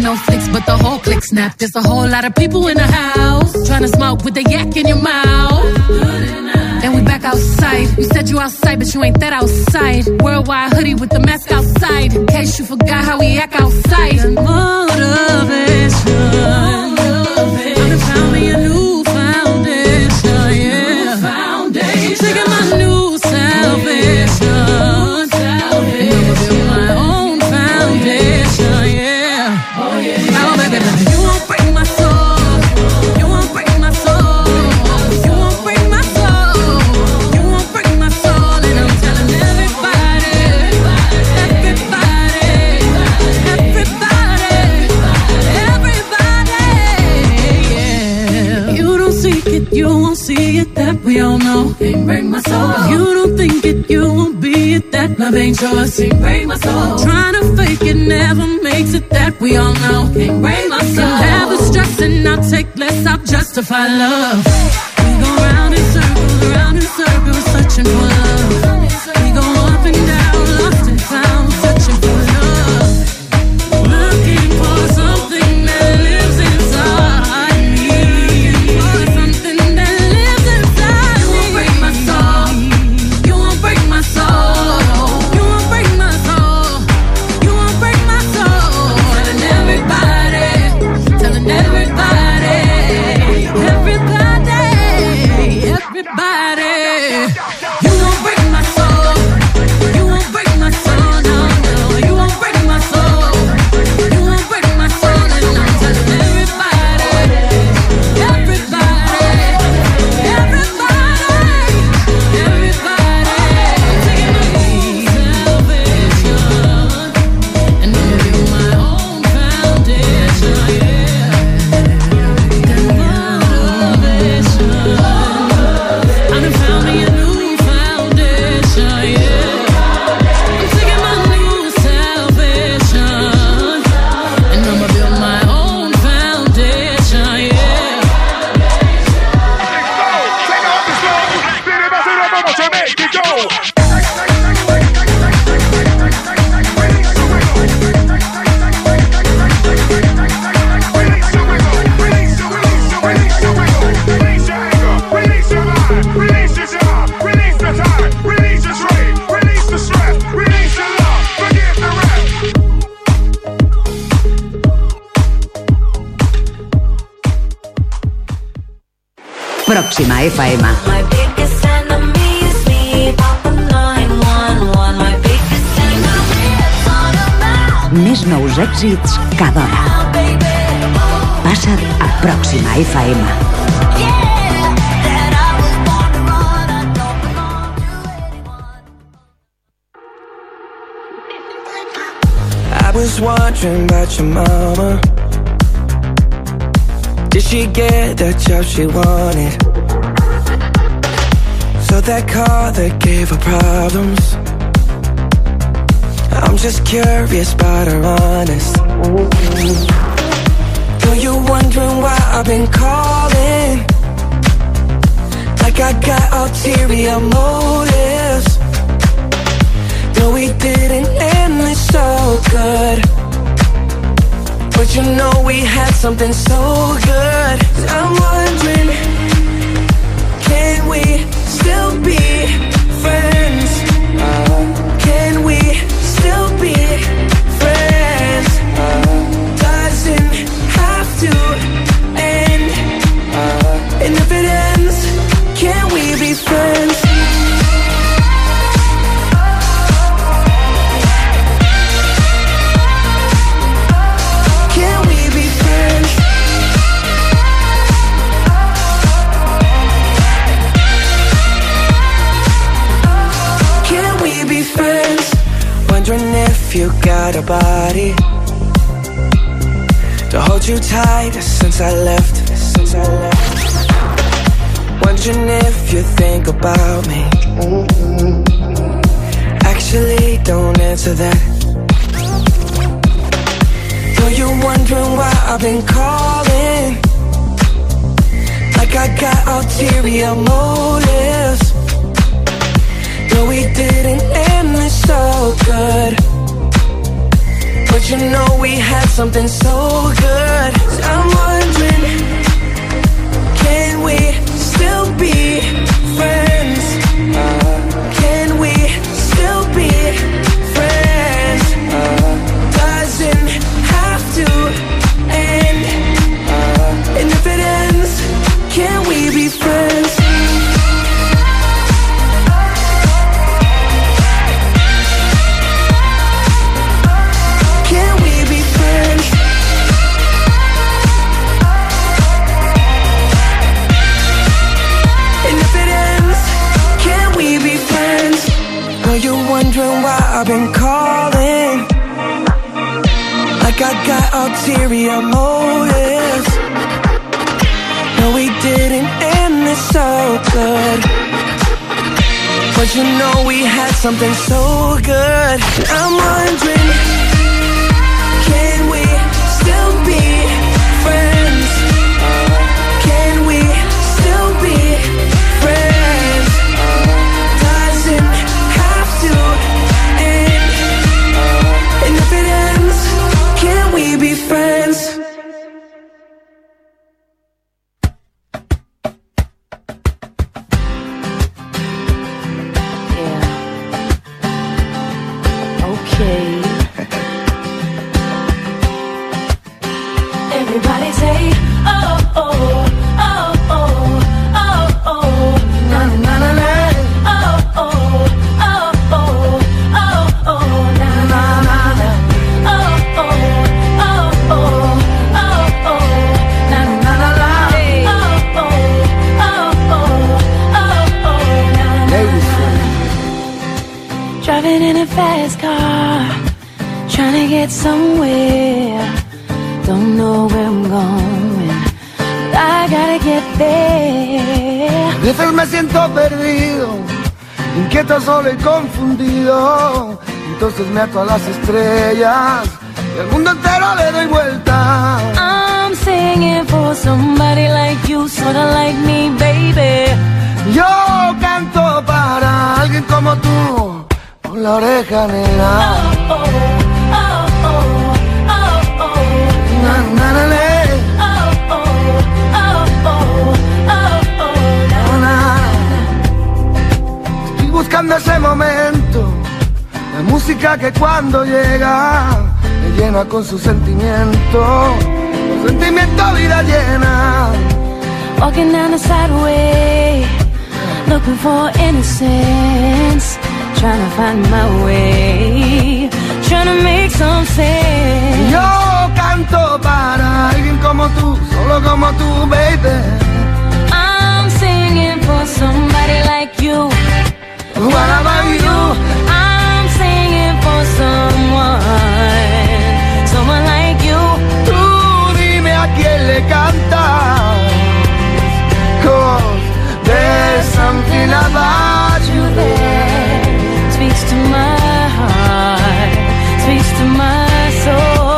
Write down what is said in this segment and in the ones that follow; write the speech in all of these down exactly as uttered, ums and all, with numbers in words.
no flicks, but the whole click snap. There's a whole lot of people in the house trying to smoke with the yak in your mouth. Then we back outside. You said you outside, but you ain't that outside. Worldwide hoodie with the mask outside. In case you forgot how we act outside. Motivation. I'm gonna found me a new foundation, yeah. New foundation. Taking my new salvation. Salvation. And I'ma build my own foundation, yeah. Oh yeah. Oh baby, baby, you won't break my soul. You won't break my soul. You won't break my soul. You won't break my soul. And I'm telling everybody, everybody, everybody, everybody, yeah. You don't seek it, you won't see it. That we all know. Can't break my soul. You don't think it, you won't be it. That love ain't yours. Can't break my soul. Trying to fake it never makes it. That we all know. Can't break my soul. Have the stress and I'll take less. I'll justify love. We go round in circles, round in circles, searching for love. We go up and down, lost and found, searching for love. Looking for something that lives inside me. For something that lives inside me. You won't break my soul. You won't break my soul. You won't break my soul. You won't break my soul. Telling everybody, telling everybody, everybody, everybody. You won't break my soul. You won't break my soul. No, no. You won't break my soul. You won't break my soul. And I'm telling everybody, everybody, everybody, everybody. Taking my own salvation. And I'm gonna build my own foundation, yeah. Motivation. I done found me a new foundation, yeah. I'm taking my new salvation. And I'ma build my own foundation, yeah. Pròxima F M. My biggest enemy is me. Papa nine one one. My biggest enemy is automatic. Més nous èxits cada hora. Passa't a Pròxima F M. Yeah, that I was born to run. I don't belong to anyone. I was wondering about your mama. Did she get the job she wanted? So that car that gave her problems. I'm just curious about her honest. Know you're wondering why I've been calling, like I got ulterior motives. No, we didn't end this so good, but you know we had something so good. I'm wondering, can we still be friends? Uh, can we still be friends? Uh, doesn't have to end. Uh, and if it ends, can we be friends? If you got a body to hold you tight since I left, since I left. Wondering if you think about me. Actually, don't answer that. Know you're wondering why I've been calling, like I got ulterior motives. No, we didn't end this so good, but you know we had something so good. I'm wondering, can we still be friends? Uh, can we still be friends? Uh, doesn't have to end. Uh, and if it ends, can we be friends? Can we be friends? And if it ends, can we be friends? Are you wondering why I've been calling? Like I got ulterior motives. No, we didn't end this so good, but you know we had something so good. I'm wondering, can we still be friends? Can we still be friends? Doesn't have to end. And if it ends, can we be friends? Everybody say, oh, oh, oh, oh, oh, oh, na na na na, oh, oh, oh, oh, oh, oh, na na na na, oh, oh, oh, oh, oh, oh, na na na na, oh, oh, oh, oh, oh, oh, na na na. Driving in a fast car, trying to get somewhere. Don't know where I'm going, but I gotta get there. A veces me siento perdido, inquieto, solo y confundido. Entonces me ato a las estrellas y al mundo entero le doy vuelta. I'm singing for somebody like you, sorta like me, baby. Yo canto para alguien como tú, con la oreja negra. Oh, oh, oh, oh. Na, na, na, na. Oh, oh, oh, oh, oh, oh, na, na. Estoy buscando ese momento, la música que cuando llega me llena con su sentimiento, su sentimiento vida llena. Walking down the sideway, looking for innocence, trying to find my way, trying to make some sense. Yo canto para alguien como tú, solo como tú, baby. I'm singing for somebody like you. What about you? I'm singing for someone, someone like you. Tú dime a quién le cantas, 'cause there's something about you There speaks to my heart, speaks to my soul.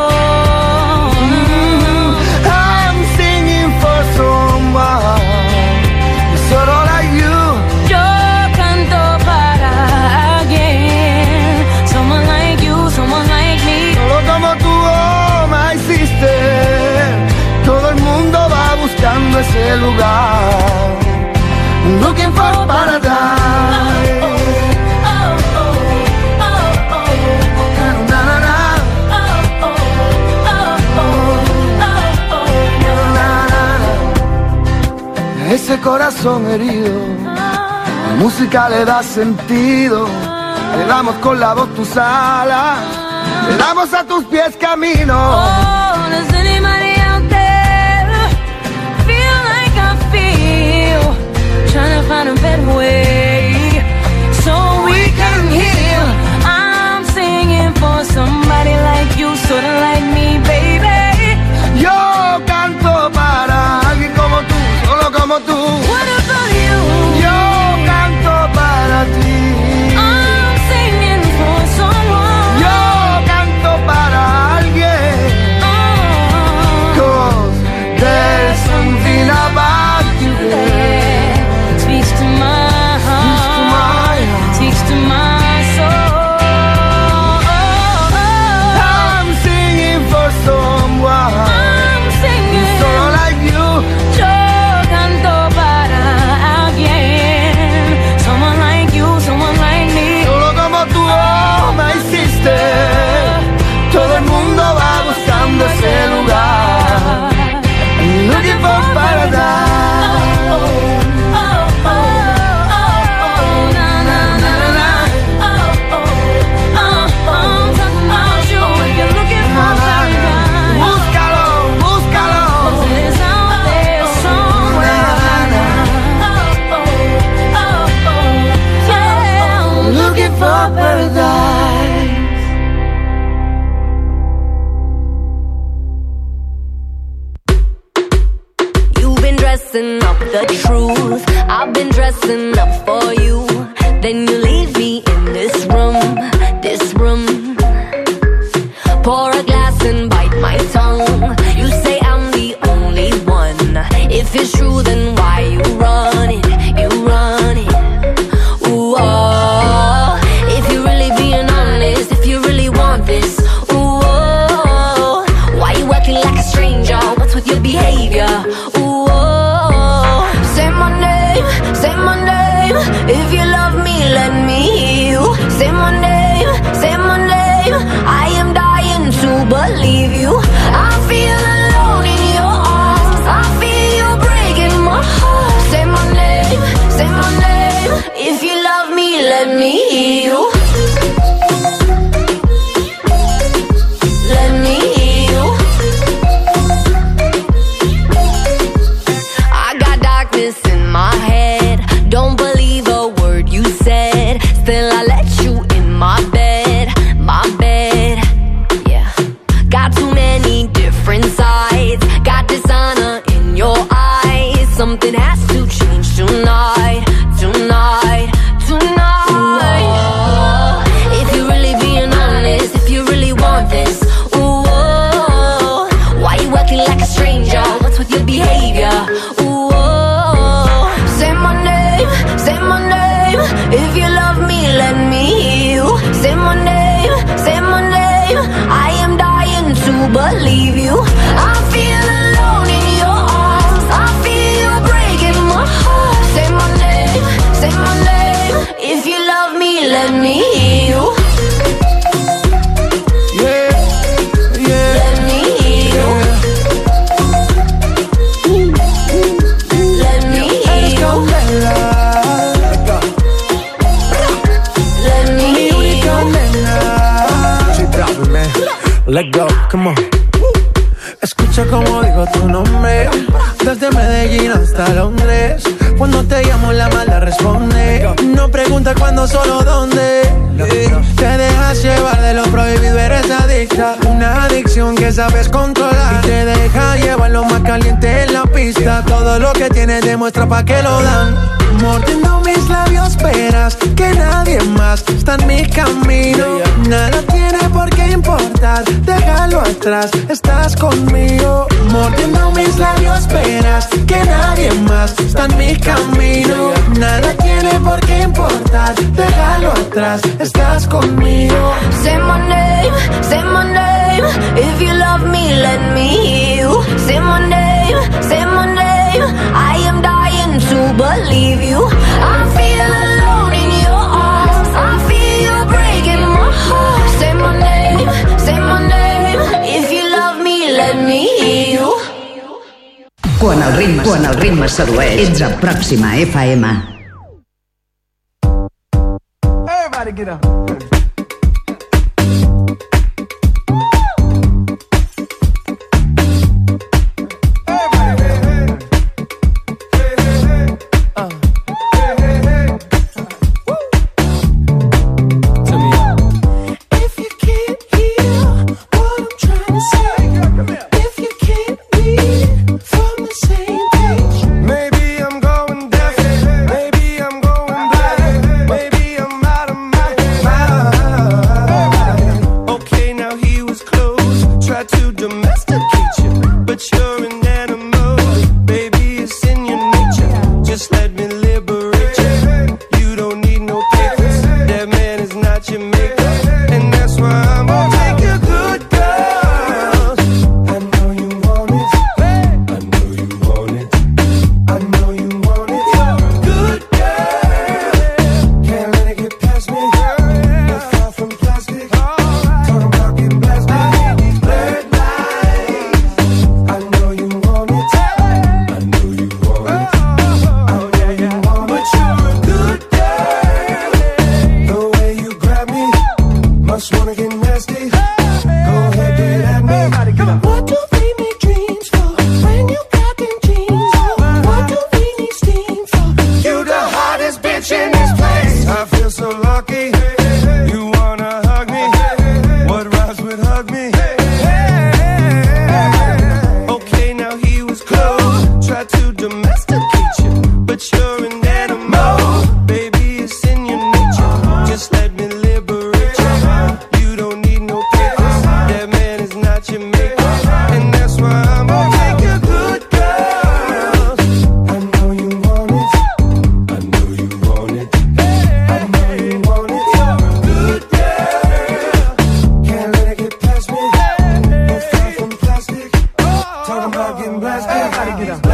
Solo like you. Yo canto para alguien, someone like you, someone like me. Solo como tú, oh my sister. Todo el mundo va buscando ese lugar, looking for paradise. Oh, oh, oh, oh, oh, Na, na, na. oh, oh, oh, oh, oh, Na, na, na. Ese corazón herido, la música le da sentido. Le damos con la voz tus alas, le damos a tus pies camino. oh, does anybody out there feel like I feel? Trying to find a better way so we can heal. I'm singing for somebody like you, sorta like me, baby. Yo canto para alguien como tú, solo como tú. What about you? Yo canto para ti. I'm singing for someone. Yo canto para alguien. I'm messing up the truth. I've been dressing up for you. Then you leave me in this room, this room. Pour a glass and bite my tongue. You say I'm the only one. If it's true, then why you run it? You run it. Ooh, oh. If you're really being honest, if you really want this, ooh, oh. Why you acting like a stranger? What's with your behavior? Ooh, oh. Say my name, say my name. If you love me, let me hear you. Say my name, say my name. I am dying to believe you. I feel alone in your arms. I feel you breaking my heart. Say my name, say my name. If you love me, let me hear you. Let me hear you. I got darkness in my head. Don't believe a word you said. Still I let you in my bed, my bed. Yeah. Got too many different sides. Got dishonor in your eyes. Something has to change tonight, tonight, tonight. Ooh, if you're really being honest, if you really want this, ooh, oh, why you acting like a stranger? What's with your behavior? Ooh, oh, say my name, say my name. If you love me, let me hear you. Say my name, say my name. I am dying to believe you. I feel alone in your arms. I feel you breaking my heart. Say my name, say my name. If you love me, let me hear you. Yeah, yeah. Let me hear you. Let me hear you. Let me hear you. She dropping, man. Let go, come on. Escucha como digo tu nombre. Desde Medellín hasta Londres. Cuando te llamo la mala responde. No pregunta cuándo, solo dónde. Te dejas llevar de lo prohibido, eres adicta. Una adicción que sabes controlar. Y te deja llevar lo más caliente en la pista. Todo lo que tienes demuestra pa' que lo dan. Mordiendo mis labios verás que nadie más está en mi camino. Nada tiene por qué importar, déjalo atrás, estás conmigo. Mordiendo mis labios verás que nadie más está en mi camino. Nada tiene por qué importar, déjalo atrás, estás conmigo. Say my name, say my name. If you love me, let me hear you. Say my name, say my name. I am dying to believe you. I feel alone in your arms. I feel you breaking my heart. Say my name, say my name. If you love me, let me hear you. Quan el ritme, quan el ritme sedueix, ets a Pròxima F M. Everybody get up. Maybe I'm out of my Talking about getting blasted. Everybody get up.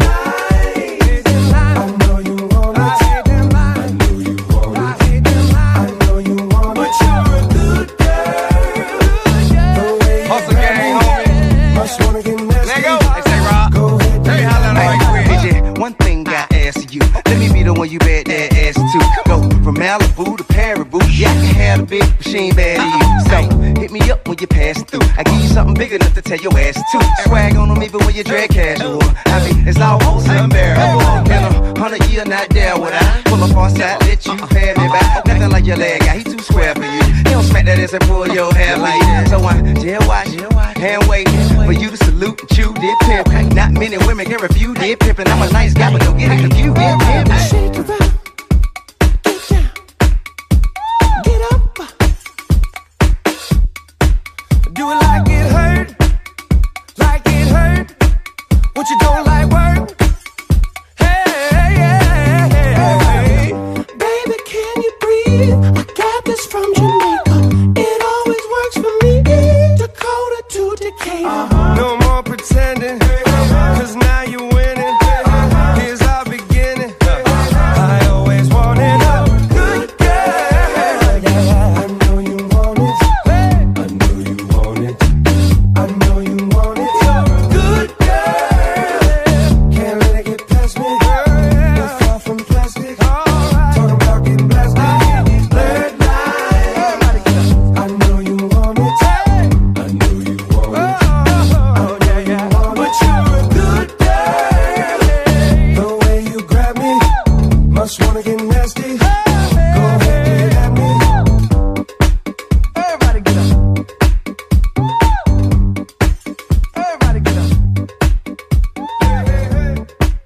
You bet that ass too. Go from Malibu to Paribu. Yeah, I can have a big machine bad to you. So hit me up when you pass through. I give you something big enough to tell your ass to. Swag on them even when you drag casual. I mean, it's all wholesale unbearable. In a hundred year, not there would I pull up on side, let you pay me back. Nothing like your leg guy, he too square for you. He don't smack that ass and pull your hair like that. So I jail watch, hand wait for you to salute and chew, did pimp. Not many women can refuse, did pimp. And I'm a nice guy, but don't get it confused, did pimp. Shake it up, get down, get up. Do it like it hurt, like it hurt. What you don't like work? Hey, hey, hey, hey. Baby, can you breathe? I got this from Jamaica. It always works for me. Dakota to Decatur. Uh-huh. No more pretending, cause now you're winning. Here's our beginning. I always wanted a good girl. I know you want it. I know you want it. I know you want it. Good girl. Can't let it get past me. You're far from plastic. Talking about getting blasted. Third night. I know you want it. I know you want it. Oh yeah, yeah. But you're a good girl. The way you grab me, must wanna get nasty. Go ahead, get at me. Everybody get up. Everybody get up. Hey, hey, hey. Hey, hey,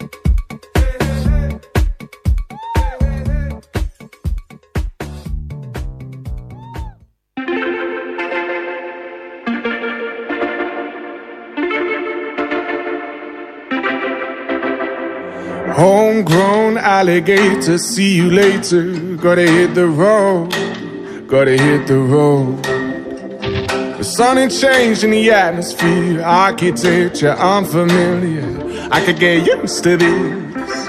Homegrown alligator, see you later. Gotta hit the road, gotta hit the road. The sun ain't changed in the atmosphere, architecture unfamiliar. I could get used to this.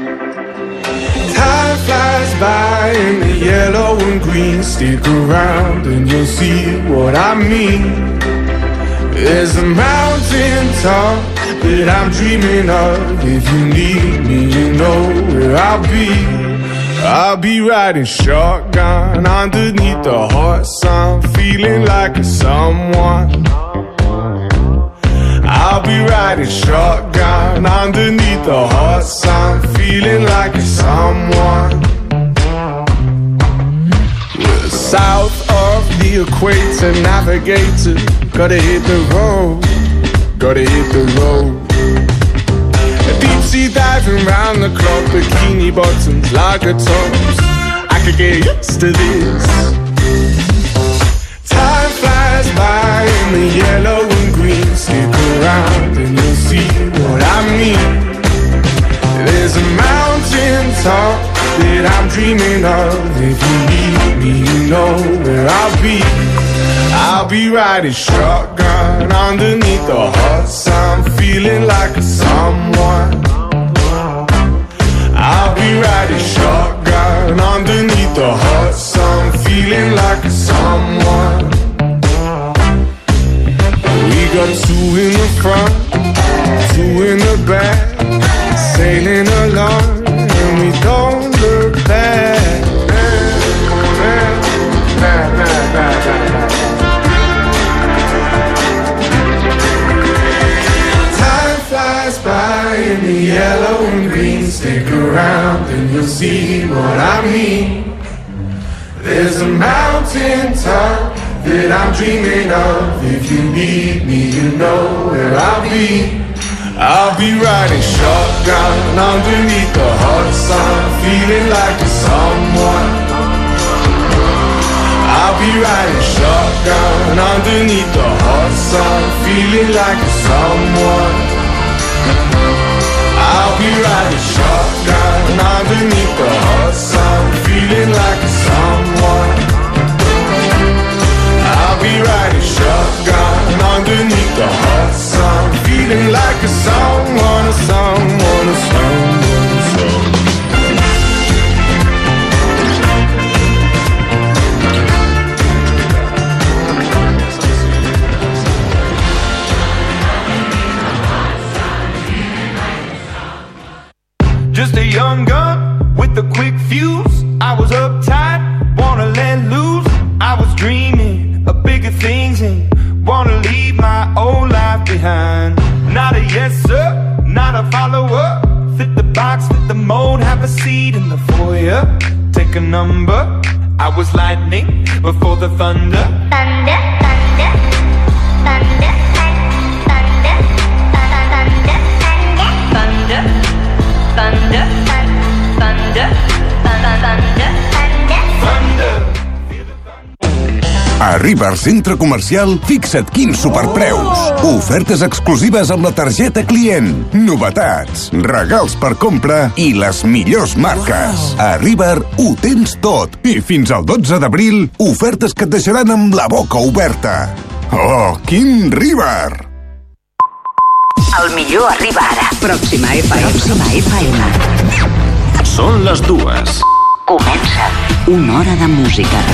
Time flies by in the yellow and green. Stick around and you'll see what I mean. There's a mountain top that I'm dreaming of. If you need me, you know where I'll be. I'll be riding shotgun underneath the hot sun, feeling like a someone. I'll be riding shotgun underneath the hot sun, feeling like a someone. We're south of the equator, navigator. Gotta hit the road, gotta hit the road. A deep sea diving round the clock, bikini bottoms, lager tops. I could get used to this. Time flies by in the yellow and green. Stick around and you'll see what I mean. There's a mountain top that I'm dreaming of. If you need me, you know where I'll be. I'll be riding shotgun underneath the hot sun, feeling like a someone. I'll be riding shotgun underneath the hot sun, feeling like a someone. We got two in the front, two in the back, sailing along and we don't look back. Nah, nah, nah, nah, nah. Flies by in the yellow and green. Stick around and you'll see what I mean. There's a mountain top that I'm dreaming of. If you need me, you know where I'll be. I'll be riding shotgun underneath the hot sun, feeling like a someone. I'll be riding shotgun underneath the hot sun, feeling like a someone. I'll be riding shotgun underneath the hot sun, feeling like a someone. I'll be riding shotgun underneath the hot sun, feeling like a young gun with a quick fuse. I was uptight, wanna let loose. I was dreaming of bigger things and wanna leave my old life behind. Not a yes sir, not a follower. Fit the box, fit the mold, have a seat in the foyer. Take a number. I was lightning before the thunder. Thunder, thunder, thunder, thunder, thunder, thunder, thunder, thunder, thunder, thunder. A River Centre Comercial, fixa't quins superpreus. Ofertes exclusives amb la targeta client. Novetats, regals per compra i les millors marques. A River ho tens tot. I fins al dotze d'abril, ofertes que et deixaran amb la boca oberta. Oh, quin River! El millor arriba ara. Pròxima F M. Pròxima F M. Són les dues. Comença una hora de música.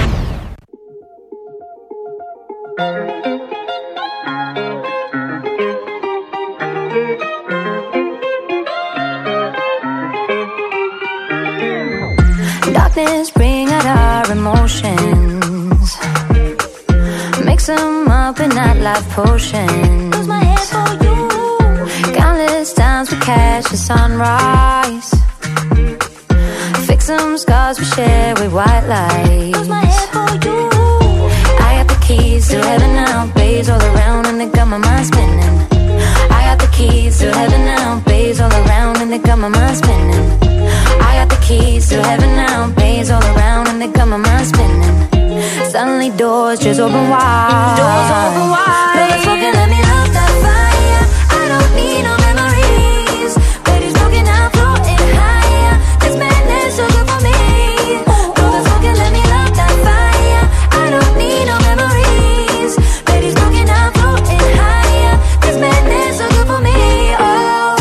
Darkness, bring out our emotions. Mix them up in that life potion. Lose my head for you. Countless times we catch the sunrise. Fix some scars we share with white lights. Lose my head for you. I got the keys to heaven now, bays all around and they got my mind spinning. I got the keys to heaven now, bays all around and they got my mind spinning. I got the keys to heaven now, bays all around and they got my mind spinning. Suddenly doors just open wide. Doors open wide. No, let's walk and let me love that fire. I don't need no memories. Baby's broken out, floating higher. This madness so good for me. No, let's walk and let me love that fire. I don't need no memories. Baby's broken out, floating higher. This madness so good for me. Oh.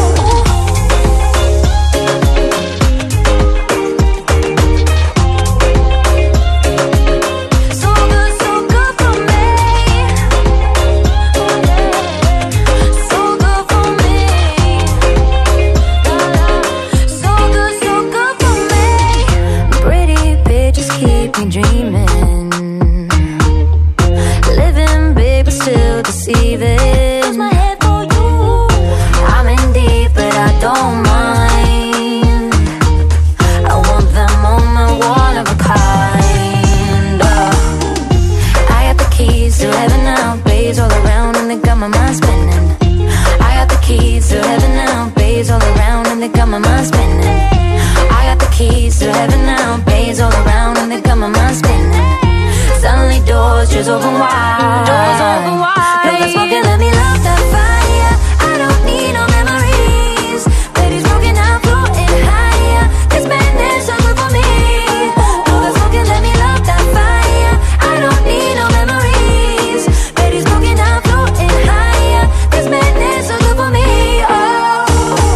Deceiving. My head for you. I'm in deep, but I don't mind. I want that moment, one of a kind. Oh. I got the keys to heaven now, bays all around, and they got my mind spinning. I got the keys to heaven now, bays all around, and they got my mind spinning. I got the keys to heaven now, bays all around, and they got my mind spinning. Suddenly doors just open wide. Doors open wide. No, let's smoke and let me love that fire. I don't need no memories. Baby's broken out, floating higher. This madness so good for me. No, let's smoke and let me love that fire. I don't need no memories. Baby's broken out, floating higher. This madness so good for me. Oh.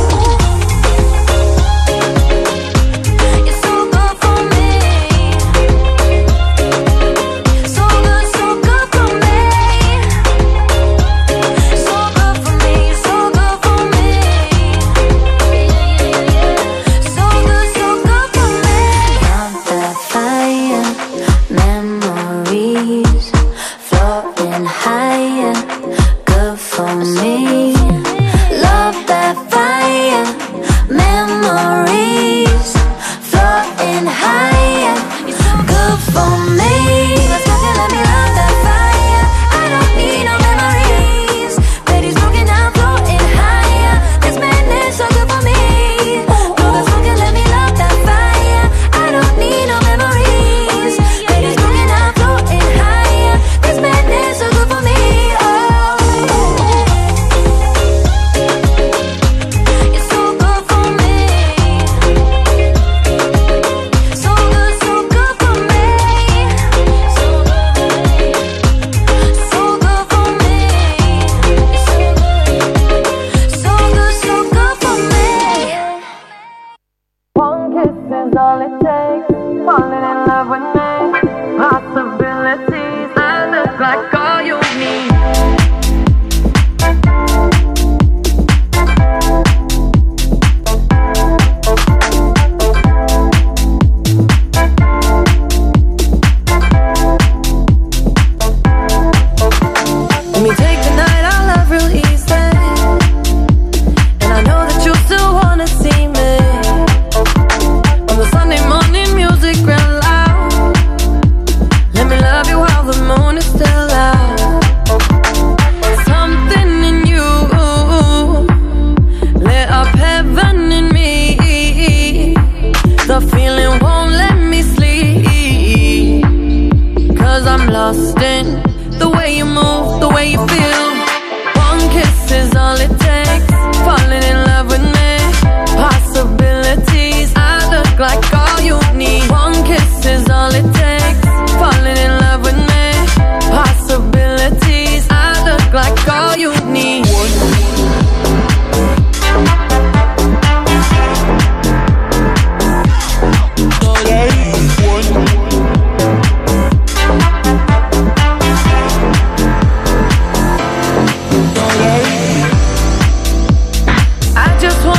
You're so good for me. So good, so good for me.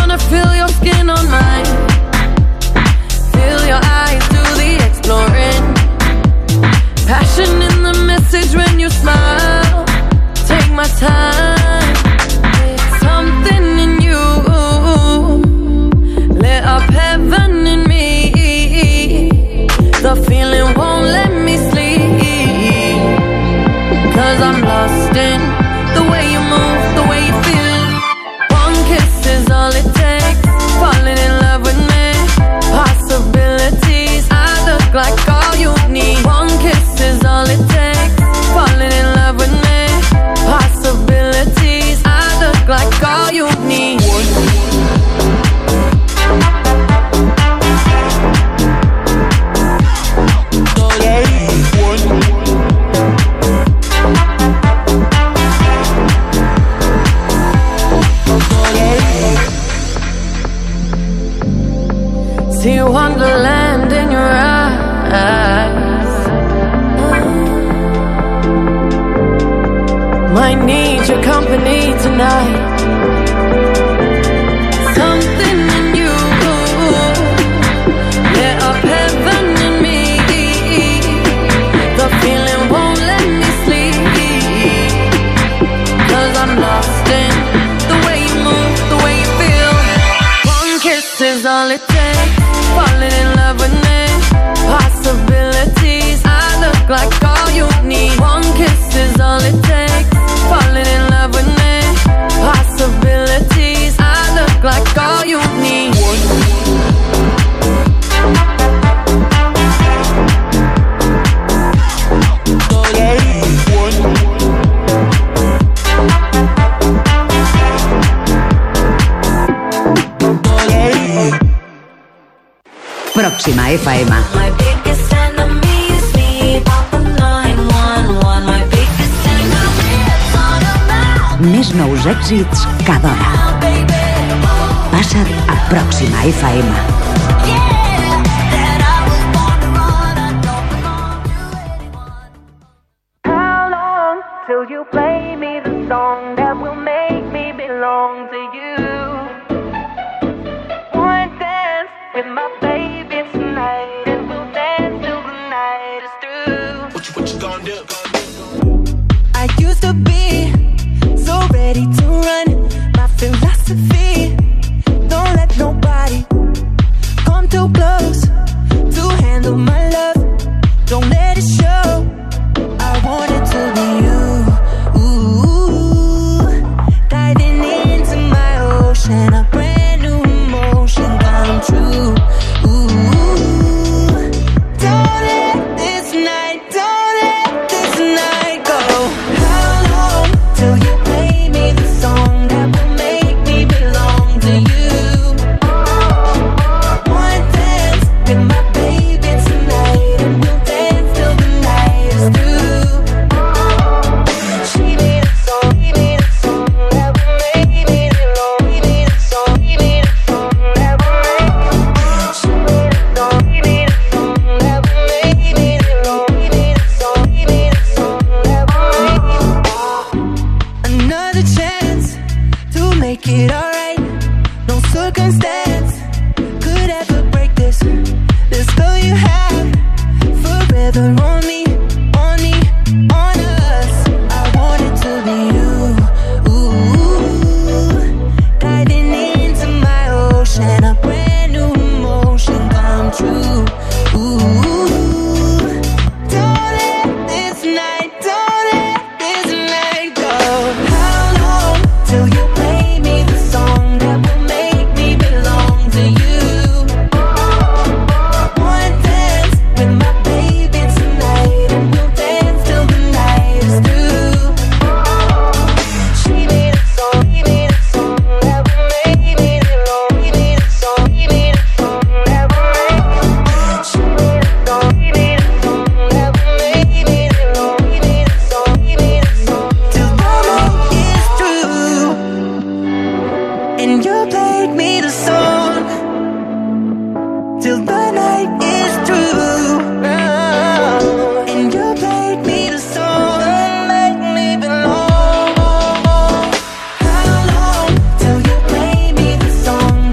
wanna feel your skin on mine. Feel your eyes do the exploring. Passion in the message when you smile. Take my time. Something in you lit up heaven in me. The feeling won't let me sleep. Cause I'm lost in the way you move, the way you feel. One kiss is all it takes. Falling in love with me. Possibilities, I look like all you need. One kiss is all it takes. Falling in love with me. Possibilities, I look like all you need. See wonderland in your eyes. Might need your company tonight. Something in you lit up heaven in me. The feeling won't let me sleep. Cause I'm lost in the way you move, the way you feel. One kiss is all it takes. Falling in love with me. Possibilities, I look like all you need. One kiss is all it takes. Falling in love with me. Possibilities, I look like all you need. Pròxima F M. My biggest enemy is me. Papa nine one one. My biggest enemy is on a map. Més nous èxits cada hora. Passa't a Pròxima F M. How long till you play me the song that will make me belong to you? One dance with my baby tonight, and we'll dance till the night is through. What you, what you gonna do? I used to be so ready to run. My philosophy, don't let nobody come too close to handle my love. Don't let it show. I want it to be you. Ooh, diving into my ocean, a brand new emotion come true. Ooh, don't let this night, don't let this night go. How long till you play me the song that will make me belong to you? One dance with my baby tonight, and we'll dance till the night is through. She made a song, he made a song that will make me belong. He made a song, he made a song that will make me. She made a song, he made a song that will make me belong. He made a song, he made a song that will make me. Another chance to make it alright. No circumstance could ever break this. This girl you have forever on me, on me, on us. I want it to be you. Ooh, diving into my ocean, a brand new emotion come true. Ooh, don't let this night, don't let this night go. How long till you play me the song that will make me belong to you? One dance with my baby tonight, and we'll dance till the night is through. She made a song, he made a song that will make me belong. He made a song, he made a song that will make me. She made a song, he made a song that will make me belong. He made a song, he made a song till the night is through. And you played me the song till the night is through. And you played me the song that make me belong. How long till you play me the song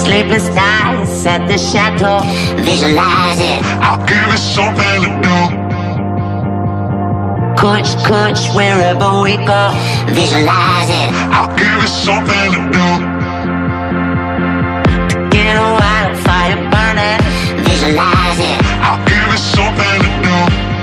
Sleepless nights at the chateau. Visualize it. I'll give it something to do. Coach, coach, wherever we go. Visualize it. I'll give it something to do. Get a wildfire burning. Visualize it. I'll give it something to do.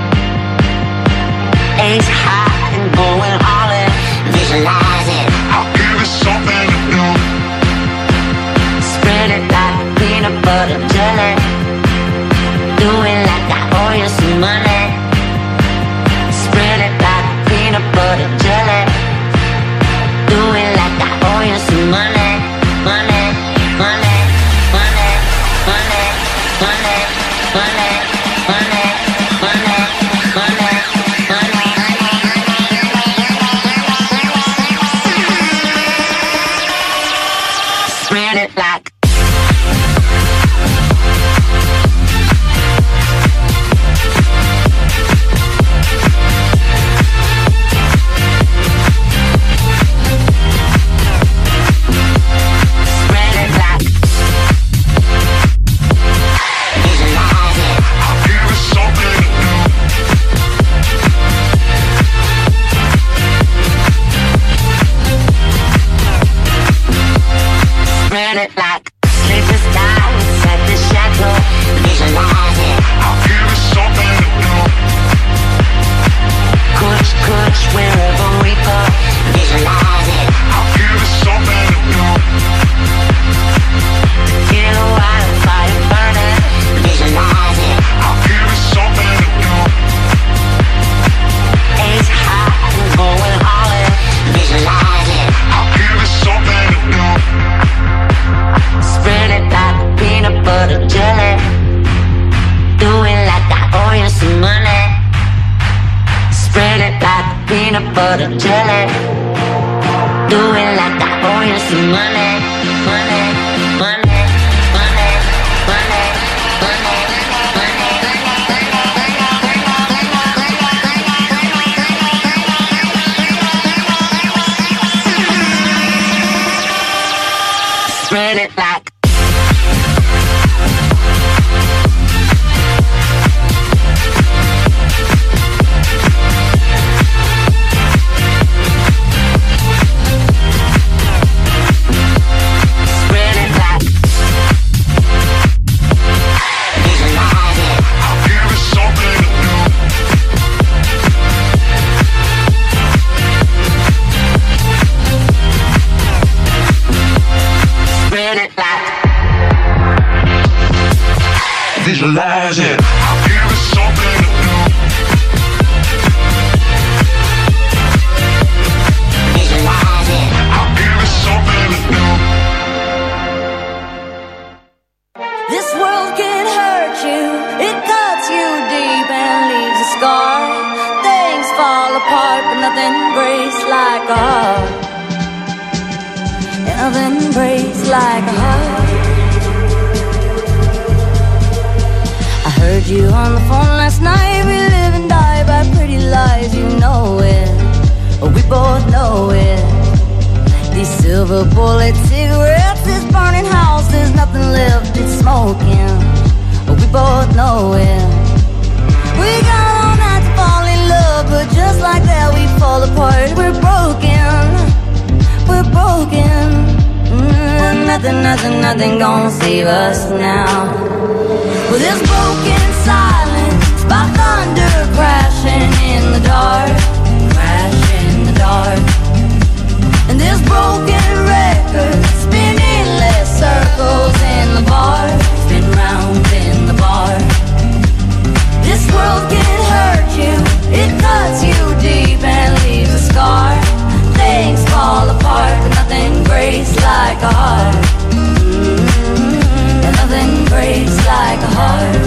Ace high and going all in. Visualize it. I'll give it something to do. Spread it like peanut butter jelly. Do it like I owe you some money. Spread it like peanut butter jelly. Do it like I owe you some money. Money, money, money, money, money, money, money, money, money, money. Spread it like. Spread it like sleepless nights at the chateau. Visualize it. I'll give it something to do. Coach, coach, wherever we go. Visualize it. I'll give it something to do. Get a wildfire burning. Visualize it. I'll give it something to do. Ace high and going all in. Visualize it. I'll give it something to do. Spread it like peanut butter jelly. Do it like I owe you some money. Spread it like peanut butter jelly. Do it like I owe you some money. Money, money, money, money, money, money. Spread it like. Spread it like. Visualize it. I'll give it something to do. Spread it like. Visualize it. I'll give it something to do. Visualize it. I'll give it something to do. This world can hurt you, it cuts you deep and leaves a scar. Things fall apart, but nothing breaks like a heart. And nothing breaks like a heart. I heard you on the phone last night. We live and die by pretty lies, you know it. We both know it. These silver bullet cigarettes, this burning house, there's nothing left, it's smoking. We both know it. We got all night to fall in love, but just like that we fall apart. We're broken, we're broken. Mm, nothing, nothing, nothing gonna save us now. Well, this broken silence by thunder crashing in the dark, crash in the dark. And this broken record spinning less circles in the bar, spin round in the bar. This world can hurt you, it cuts you deep and leaves a scar. Things fall apart, but nothing breaks like a heart. Mm-hmm. And nothing breaks like a heart.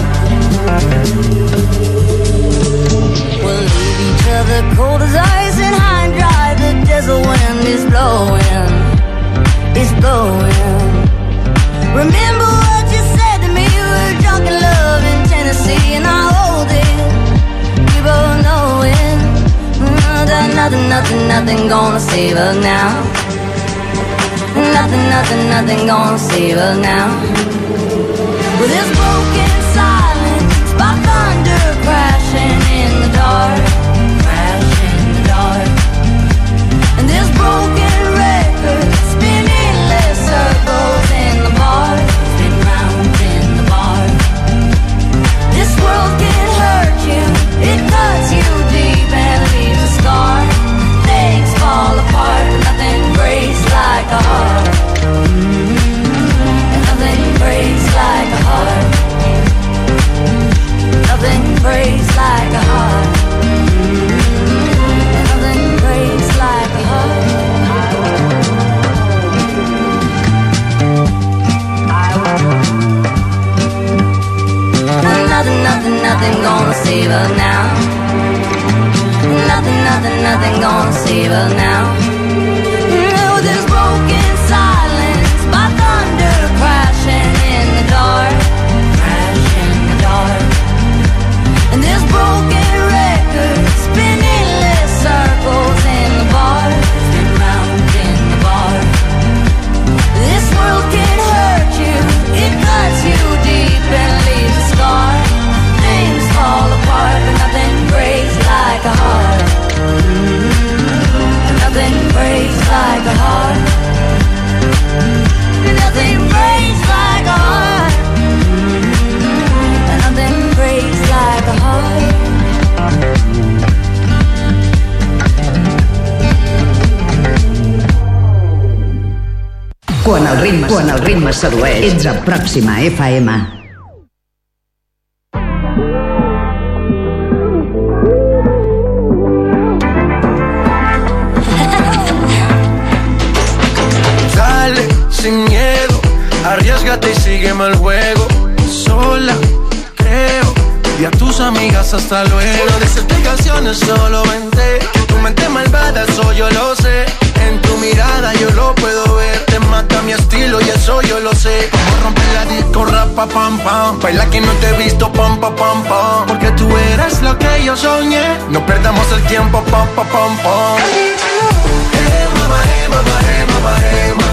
We'll leave each other cold as ice and high and dry. The desert wind is blowing, it's blowing. Remember what you said to me, we were drunk in love in Tennessee, and I hold it, we both know it. Mm, that nothing, nothing, nothing gonna save us now. Nothing, nothing, nothing gonna save us now. With this broken silence, by thunder crashing in the dark, crashing in the dark. And this broken record spinning endless circles in the bar, spin round in the bar. This world can hurt you, it cuts you deep and leaves a scar. Things fall apart, but nothing breaks like a heart. And nothing breaks like a heart. Nothing breaks like a heart. And nothing breaks like a heart. Nothing, nothing, nothing gonna save us now. Nothing, nothing, nothing gonna save us now. With this broken silence, by thunder crashing in the dark, crashing in the dark. And this broken record spinning endless circles in the bar, spin round in the bar. This world can hurt you, it cuts you deep and leaves a scar. Things fall apart, but nothing breaks like a heart. Nothing breaks like a heart. Nothing breaks like a heart. Nothing breaks like a heart. Quan el ritme, quan el ritme sedueix, ets a Pròxima F M. Sin miedo, arriésgate y sígueme el juego. Sola, creo, y a tus amigas hasta luego. No dices explicaciones, solo vente. Tu mente malvada, eso yo lo sé. En tu mirada yo lo puedo ver. Te mata mi estilo y eso yo lo sé. Como romper la disco, rapa, pam, pam. Baila que no te he visto, pam, pam, pam, pam. Porque tú eres lo que yo soñé. No perdamos el tiempo, pam, pam, pam, pam. Hey, mama, hey, mama, hey, mama, hey, mama.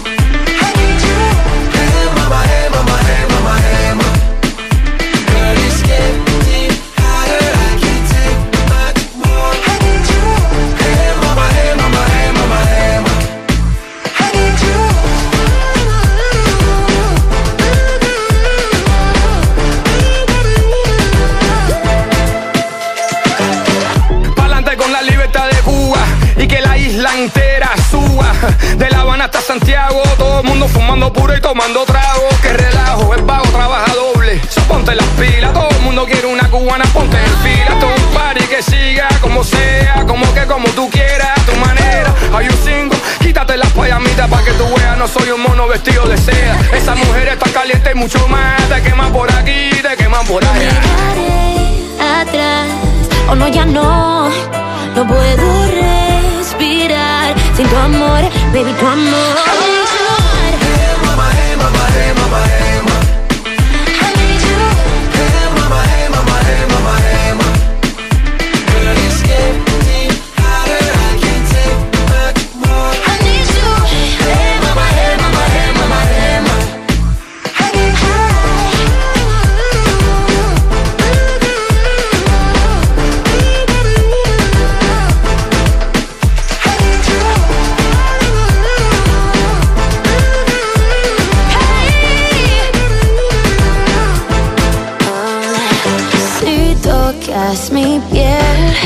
Entera suba, de La Habana hasta Santiago, todo el mundo fumando puro y tomando trago. Que relajo, es vago, trabaja doble. So, ponte las pilas, todo el mundo quiere una cubana, ponte en fila. Todo un party que siga, como sea, como que como tú quieras, a tu manera. Hay un single, quítate las payamitas pa' que tú veas, no soy un mono vestido de seda. Esa mujer está caliente y mucho más, te queman por aquí, te queman por allá. Miraré atrás, o no, ya no, no puedo respirar sin tu amor, baby, tu amor. Hey, mama, hey, mama, hey, mama, hey, mama. Hey, mama, hey, mama, hey, mama, hey, mama. Girl, it's getting hotter, I can't take much more. I need you. Hey, mama, hey, mama, hey, mama, hey, mama. Tocas mi piel,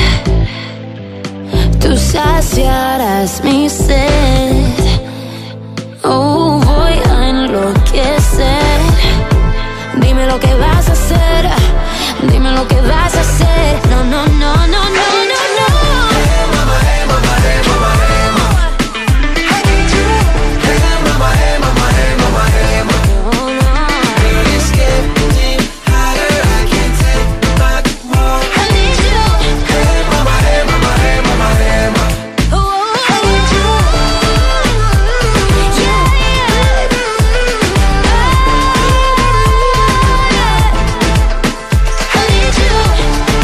tú saciarás mi sed. Oh, voy a enloquecer. Dime lo que vas a hacer, dime lo que vas a hacer. No, no, no, no, no, no, no. Hey, mama, hey, mama, hey, mama, hey, mama. Hey, mama, hey, mama, hey, mama, hey, mama. Girl, it's getting hotter, I can't take much more. I need you. Hey, mama, hey, mama, hey, mama, hey, mama. I need you. Yeah, yeah. I need you.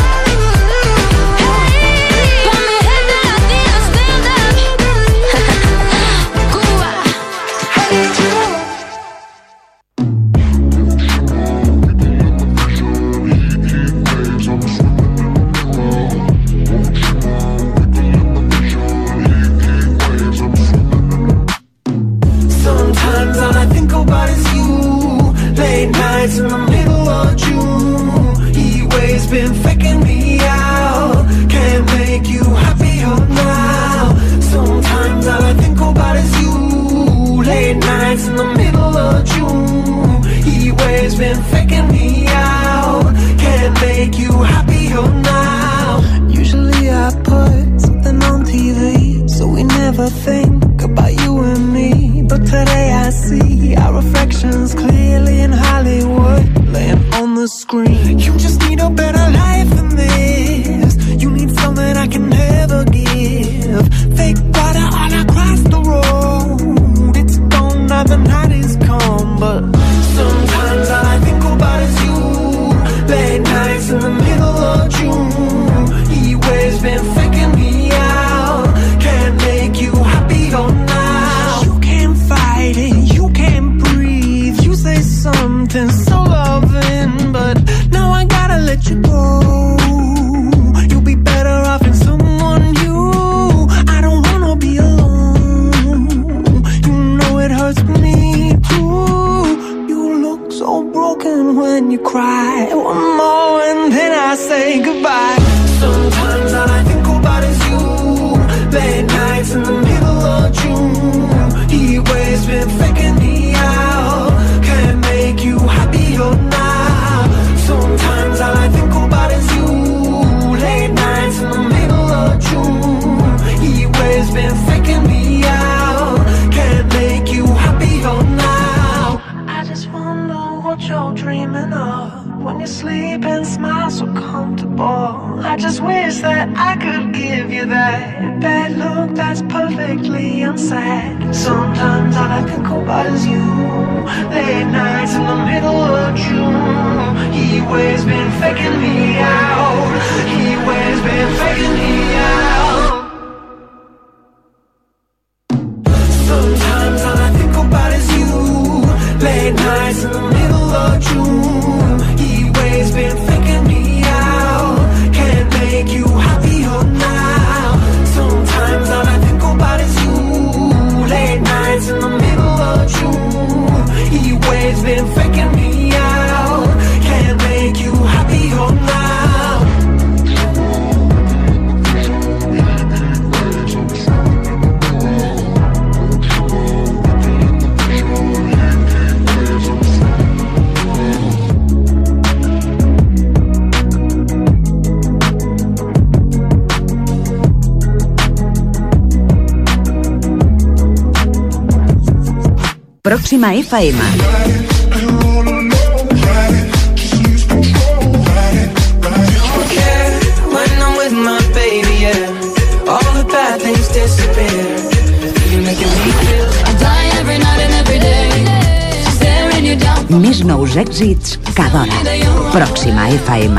faking me out. Can't make you happier now. Usually I put something on T V, so we never think about you and me. But today I see our reflections clearly in Hollywood, laying on the screen. You just need a better life than this. You need something I can never give. Fake water all across the road. It's gone now, the night is come. But sometimes all I think about is you. Late nights in the middle of June. He waves been faking me out. Can't make you happier now. You can't fight it, you can't breathe. You say something so loving, but now I gotta let you go. You'll be better off in someone new. I don't wanna be alone. You know it hurts me too. You look so broken when you cry. One more and then I say goodbye. Sometimes all I think about is you. Late nights in the middle of June. He waves been faking me out. Can't make you happier now. Sometimes all I think about is you. Late nights in the middle of June. He waves been faking me out. Can't make you happier now. I just wonder what you're dreaming of when you sleep and smile so comfortable. I just wish that I could give you that bad look that's perfectly unsaid. Sometimes all I think about is you. Late nights in the middle of June. He waves been faking me out. He waves been faking me out. Sometimes all I think about is you. Late nights in the middle of June. He waves been faking me out. Can't make you happier now. Sometimes all I think about is you. Late nights in the middle of June. He waves been faking me out. Can't make you happier now. Próxima F M. Més nous èxits cada hora. Pròxima F M.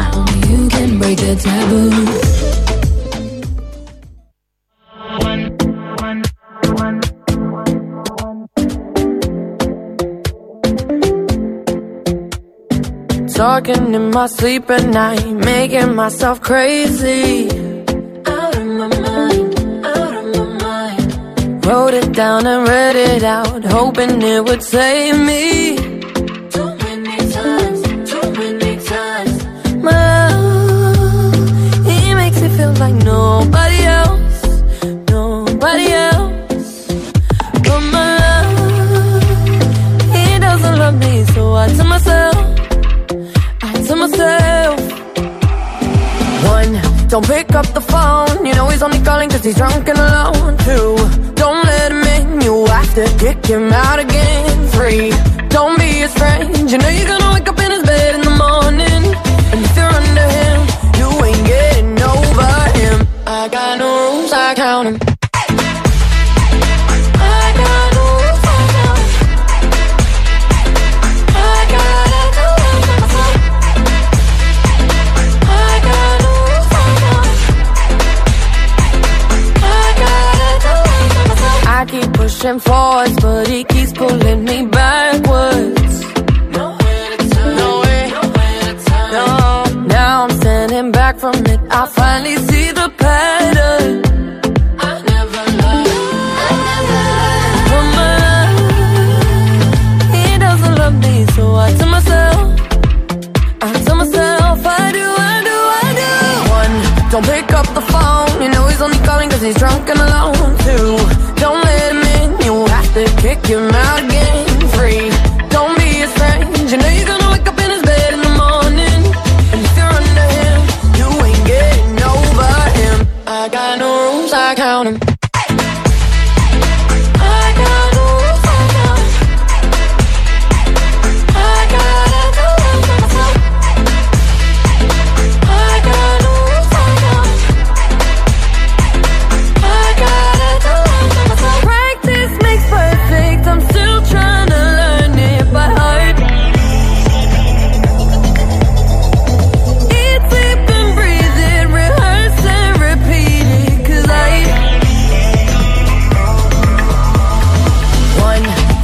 Talking in my sleep at night, making myself crazy. Out of my mind, out of my mind. Wrote it down and read it out, hoping it would save me. Too many times, too many times. My love, he makes me feel like nobody else, nobody else. But my love, he doesn't love me, so I tell myself, to myself. One, don't pick up the phone. You know he's only calling cause he's drunk and alone. Two, don't let him in. You have to kick him out again. Three, don't be his friend. You know you're gonna wake up in his bed in the morning. And if you're under him, you ain't getting over him. I got no rules, I count him. Pushing forwards, but he keeps pulling me backwards. Nowhere to turn, nowhere, nowhere to turn. No, now I'm standing back from it. I finally see the pattern. I never loved, I never loved. But my love, he doesn't love me, so I tell myself, I tell myself, I do, I do, I do. One, don't pick up the phone. You know he's only calling cause he's drunk and alone. Two, don't let him in. You have to kick him out again. Three, don't be his friend. You know you're gonna wake up in his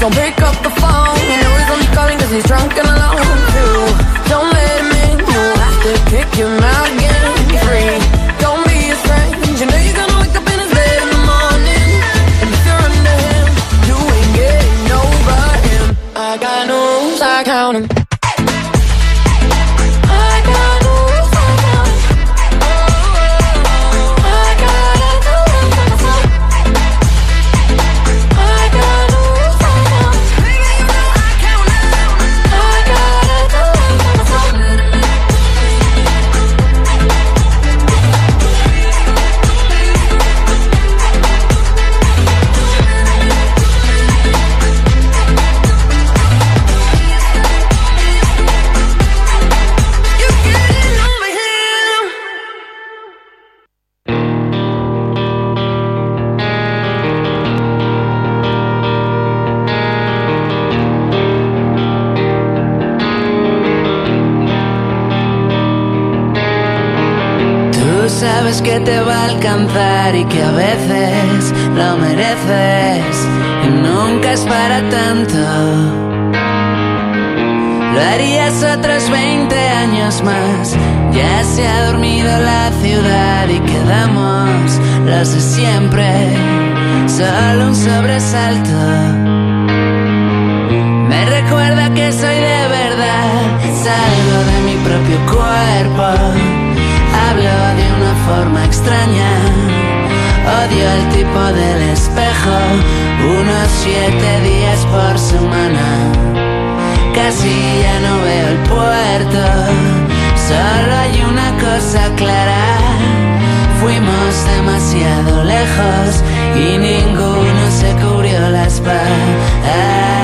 Don't pick up the phone. You know he's only calling cause he's drunk and alone too. Don't let him in, you'll have to kick him out again. Free, don't be his friend. You know you're gonna wake up in his bed in the morning. And if you're under him, you ain't getting over him. I got no rules, I count him. Sabes que te va a alcanzar y que a veces lo mereces y nunca es para tanto. Lo harías otros veinte años más. Ya se ha dormido la ciudad y quedamos los de siempre. Solo un sobresalto me recuerda que soy de verdad. Salgo de mi propio cuerpo. Hablo de una forma extraña. Odio el tipo del espejo. Unos siete días por semana. Casi ya no veo el puerto. Solo hay una cosa clara. Fuimos demasiado lejos y ninguno se cubrió la espalda.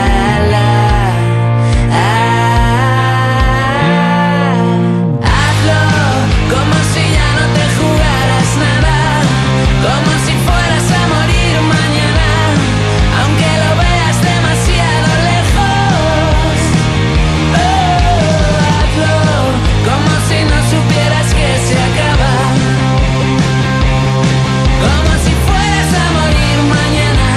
Como si fueras a morir mañana, aunque lo veas demasiado lejos. Oh, hazlo como si no supieras que se acaba. Como si fueras a morir mañana.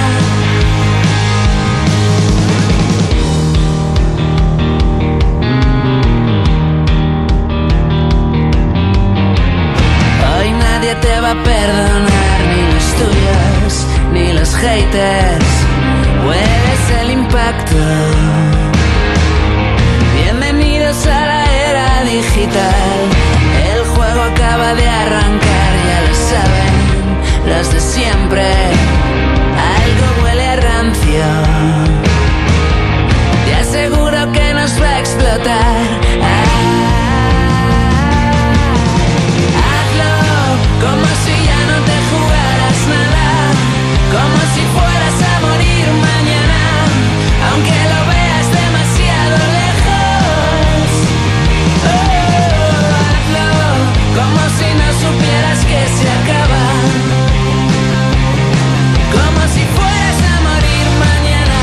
Hoy nadie te va a perdonar. Tuyos, ni los haters, hueles el impacto. Bienvenidos a la era digital. El juego acaba de arrancar, ya lo saben los de siempre. Algo huele a rancio. Te aseguro que nos va a explotar. Ah, hazlo como si ya no te jugaras nada, como si fueras a morir mañana, aunque lo veas demasiado lejos. Oh, hazlo como si no supieras que se acaba, como si fueras a morir mañana.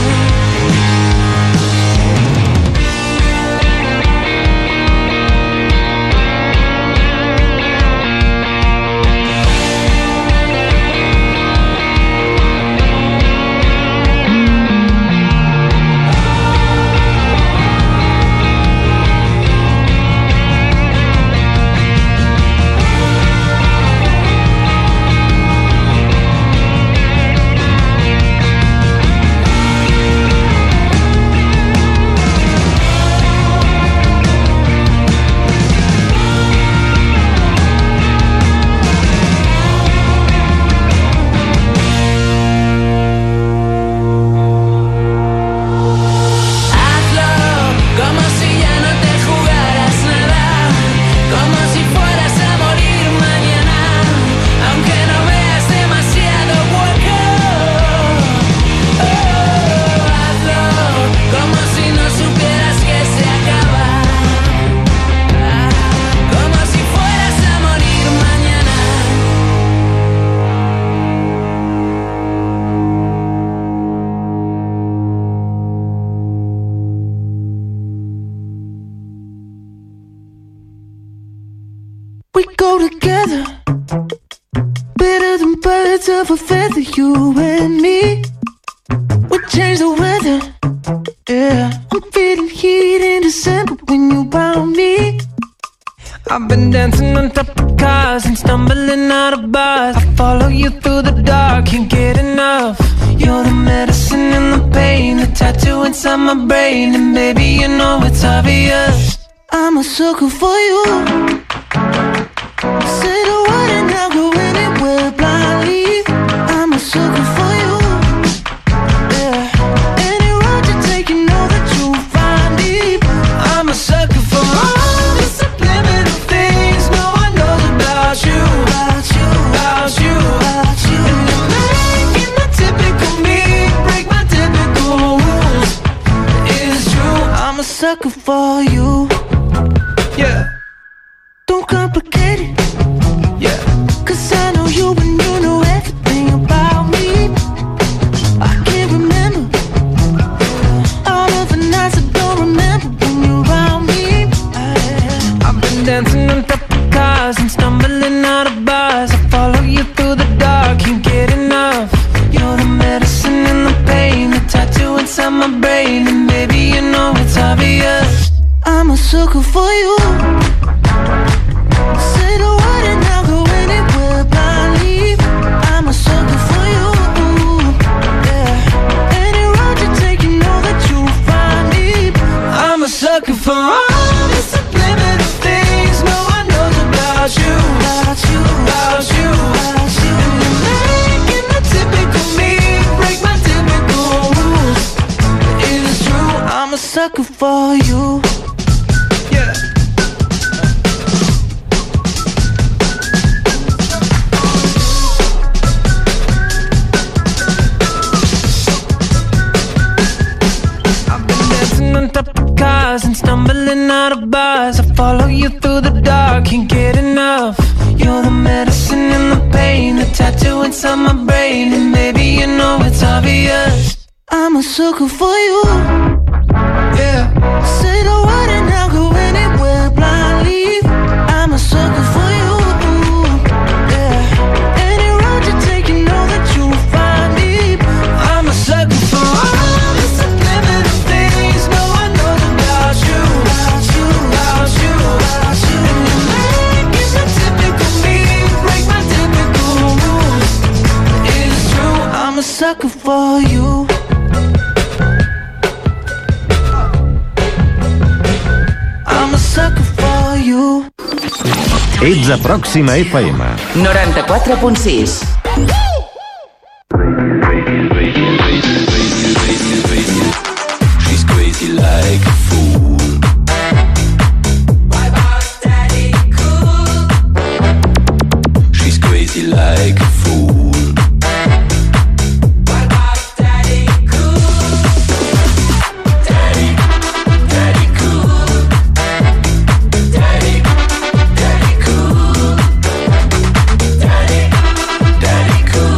We go together, better than birds of a feather, you and me. We change the weather breathing. Yeah, I'm feeling heat in December when you found me. I've been dancing on top of cars and stumbling out of bars. I follow you through the dark, can't get enough. You're the medicine and the pain, the tattoo inside my brain. And baby, you know it's obvious, I'm a sucker for you. Say the word and I'll go anywhere blindly. I'm a sucker for you. Yeah, any road you take, you know that you'll find me. I'm a sucker for all the subliminal things no one knows about you, about you, about you, about you. And you're making the typical me break my typical rules. It's true, I'm a sucker for you. Yeah, don't complicate it. Yeah, cause I know you and you know everything about me. I can't remember all of the nights I don't remember when you're around me. I've been dancing on top of cars and stumbling out of bars. I follow you through the dark, can't get enough. You're the medicine and the pain, the tattoo inside my brain. And baby, you know it's obvious, I'm a sucker for you. Say the word and I'll go anywhere blindly. I'm a sucker for you. Yeah, any road you take, you know that you'll find me. I'm a sucker for all the subliminal things no one knows about you, about you, about you, about you. And you're making the typical me break my typical rules. It is true, I'm a sucker for you. Yeah. On top of cars and stumbling out of bars. I follow you through the dark, can't get enough. You're the medicine and the pain, the tattoo inside my brain. And baby, you know it's obvious, I'm a sucker for you. Yeah, say the word and I'll go anywhere blindly. I'm a sucker for you. Yeah, any road you take, you know that you'll find me. I'm a sucker for all the subliminal things no one knows about you, about you, about you, about you. And you're making the typical me break my typical rules. It's true, I'm a sucker for you. I'm a sucker for you. Ets a Pròxima F M. noranta-quatre punt sis. She's crazy like a fool. She's crazy like a fool. Daddy cool.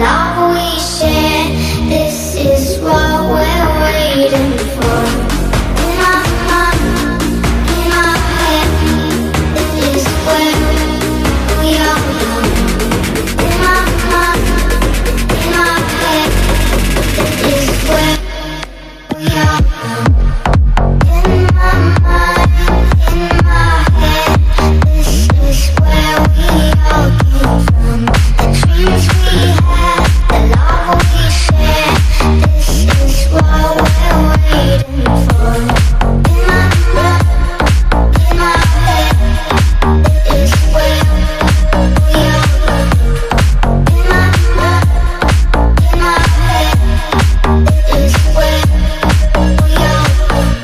love we share. This is what we're waiting for. In our mind, in our head, this is where we are going. In our mind, in our head, this is where we are going. In my mind, in my head, this is where we all came from. The dreams we had, the love we share, this is what we're waiting for. In my mind, in my head, this is where we are going. In my mind, in my head, this is where we are going.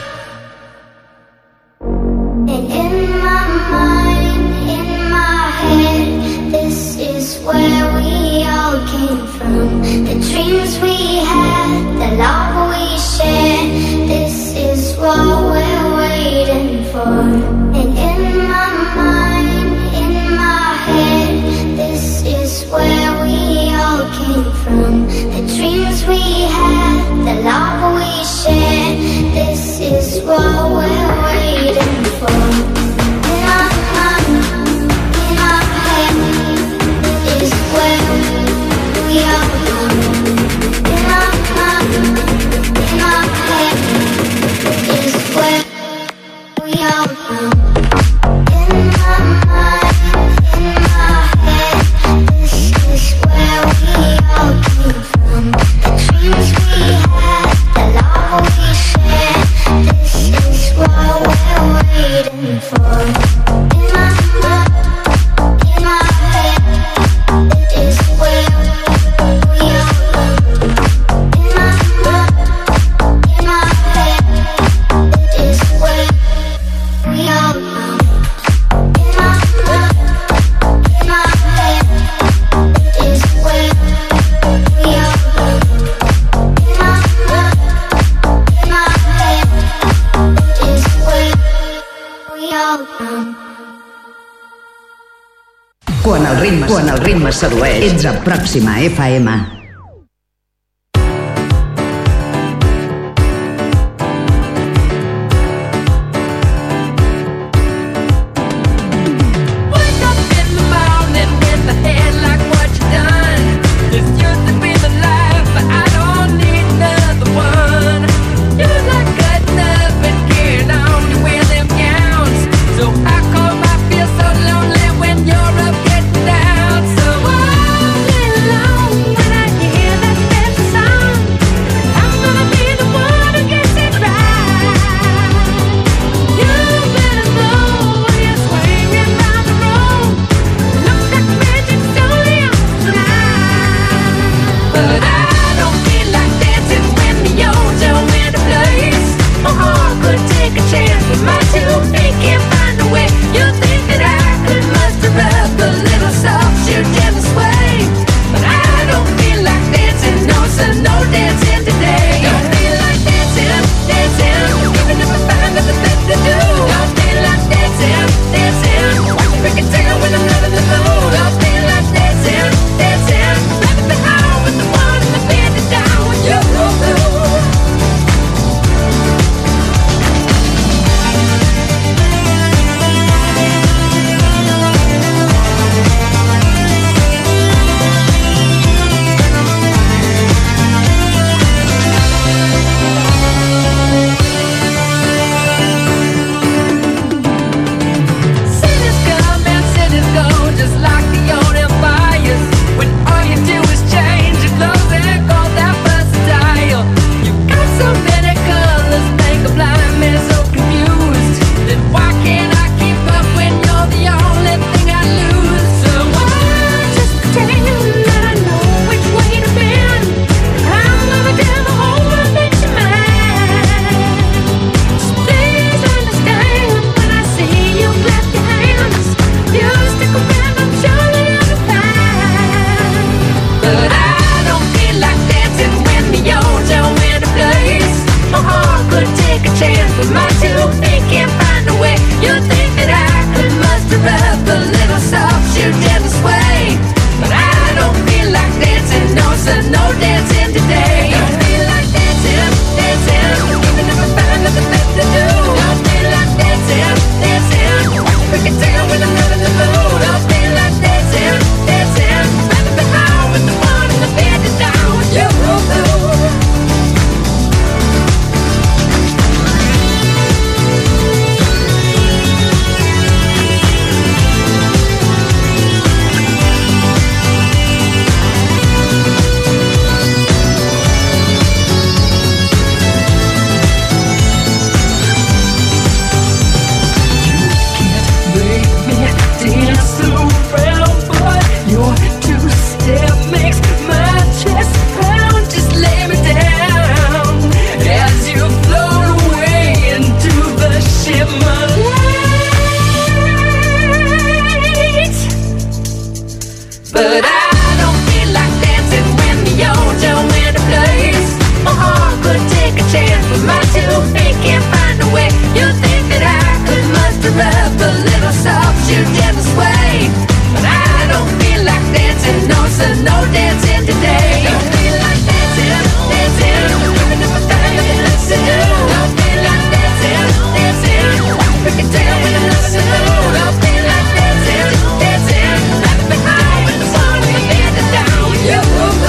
And in my mind, in my head, this is where we all came from. The dreams we had, the love we share, this is what we're waiting for. And in my mind, in my head, this is where we all came from. The dreams we had, the love we share, this is what we're waiting for. In our mind, in our head, this is where we are going. In our mind, in our head, this is where we are going. In my mind, in my head, this is where we all came from. The dreams we had, the love we share, this is what we're waiting for. In my mind, in my head, this is where we are going. In my mind, in my head, this is where we are going. In my mind, in my head, this is where we are going. In my mind, in my head, this is where we are going. Quan el ritme, quan el ritme sedueix, ets a Pròxima F M. Wake up in the morning with the head like what you done. This used to be the life, but I don't need another one. You look good enough and carrying on, you wear them gowns. So how come I feel so lonely when you're up getting down? So all alone when I hear that special song, I'm gonna be the one who gets it right. You better know when you're swinging round the road. Looks like magic's only on tonight. But I don't feel like dancing when the yojo in the place. My heart could take a chance, but my two feet can't find a way. You think that I could muster up a little soft shoe gentle sway, but I don't feel like dancing, no, so no dancing today. Don't feel like dancing, dancing, even if I find other things to do. Don't feel like dancing, dancing, watch me break it down when I'm not in the mood. Don't feel like dancing, dancing, back at the house with the one in the bed is down with you. Sinners come and sinners go, just like the old empires. When all you do is change your clothes and go that versatile. You got so many colors, make a blind man so confused. Then why can't I keep up when you're the only thing I lose? So I just pretend that I know which way to bend. I'm gonna tell the whole world that you're mine. So please understand when I see you clap your hands. You stick around, I'm sure that you'll be fine. But I don't feel like dancing when the yojo in the place. My heart could take a chance, but my two feet can't find a way. You think that I could muster up a little soft shoe gentle sway, but I don't feel like dancing, no, you dance sway. But I don't feel like dancing, no, so no dancing today. Don't feel like dancing, dancing, even if I find nothing else to do. Don't feel like dancing, dancing, you can tell me to listen to. Don't feel like dancing, dancing, left behind with the sun and the bed is down with you.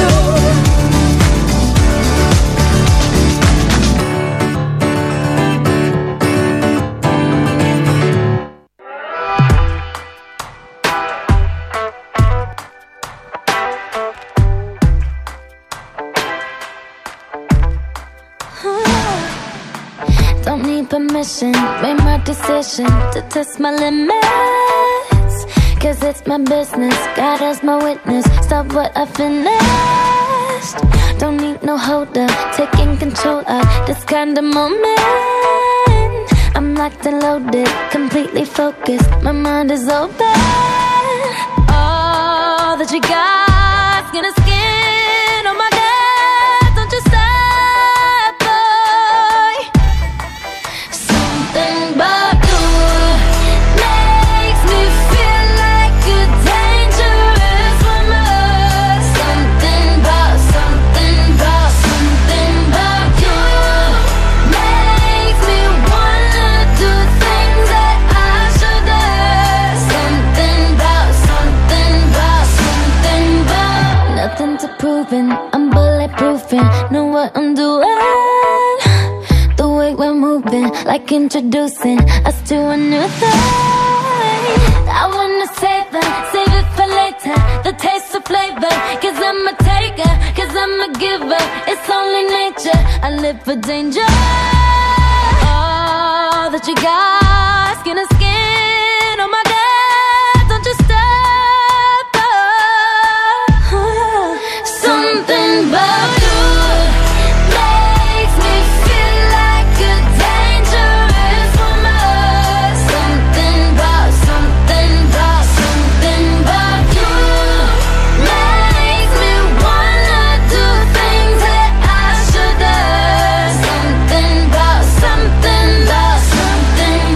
Don't need permission, made my decision to test my limits. Cause it's my business, God as my witness. Stop what I finished. Don't need no holder, taking control of this kind of moment. I'm locked and loaded, completely focused, my mind is open. All that you got, skin to skin, oh my God, don't you stop, boy. Something about you makes me feel like a dangerous woman. Something about, something about, something about you makes me wanna do things that I shouldn't. Something about, something about, something about. Nothing to proving, I'm bulletproofing, know what I'm doing. The way we're moving, like introducing us to a new thing. I wanna save it, save it for later, the taste of flavor. Cause I'm a taker, cause I'm a giver, it's only nature, I live for danger. All that you got, skin to skin, oh my God, don't you stop, oh. Something about you makes me feel like a dangerous woman. Something about, something about, something about you makes me wanna do things that I shouldn't. Something about, something about, something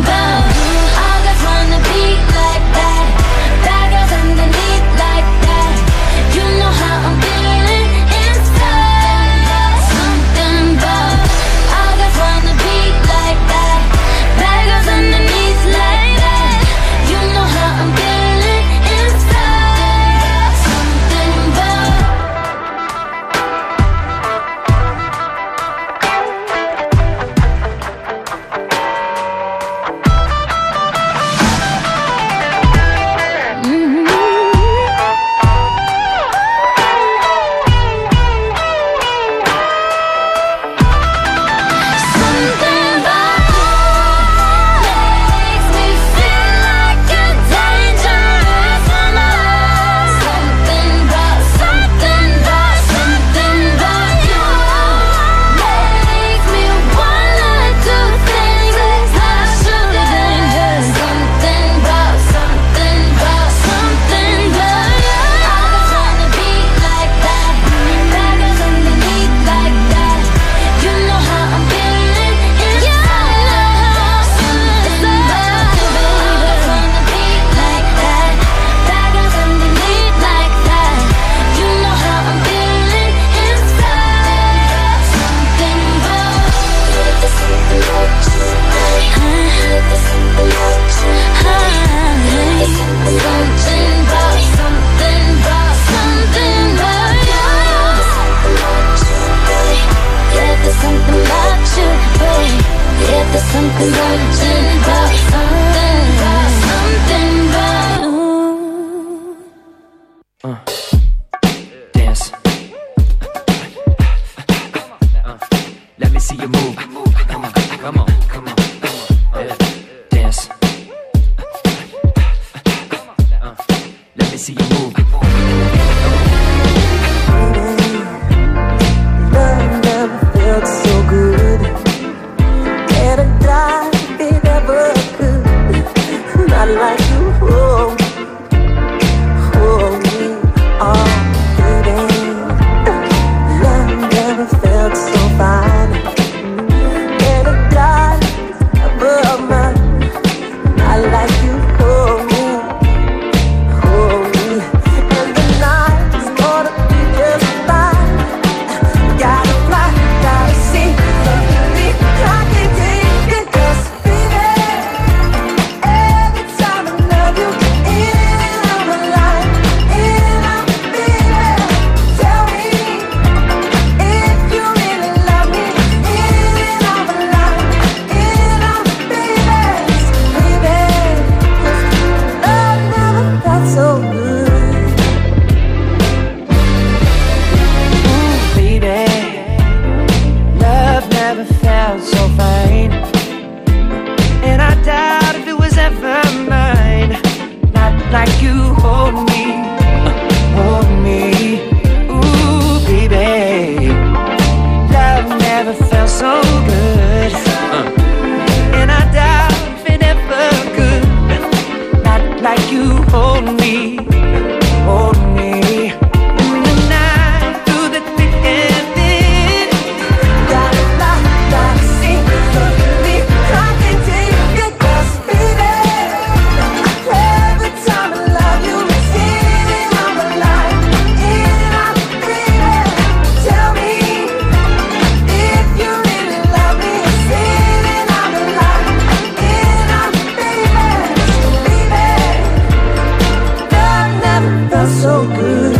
like you hold me, hold me. Ooh, baby, love never felt so good, and I doubt if it ever could. Not like you hold me, hold me. In the night, through the thick and thin, gotta lie, gotta see, believe, I can take it, 'cause baby, every time I love you, it's in I'm alive, in I'm baby. Tell me if you really love me, it's in I'm alive, in I'm baby, baby. Love never felt so good.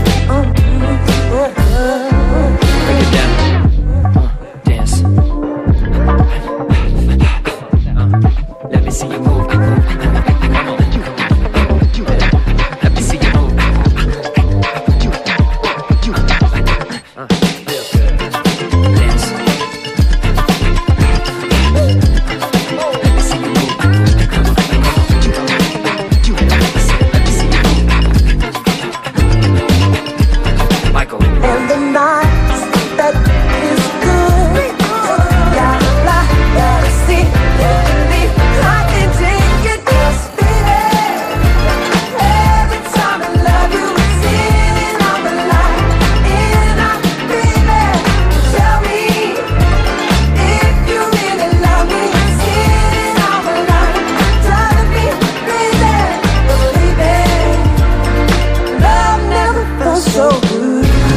Break it down. Uh, dance. Uh, let me see you move. Come on. Let me see you move. Uh, feels good. Dance. Let me see you move. Let me see you move. Michael. And the nights that is good, gotta lie, gotta see, believe, I can take it, 'cause baby, every time I love you, it's in I'm alive, in I'm baby. Tell me if you really love me, it's in I'm alive, tell me, baby, baby, love never felt so good.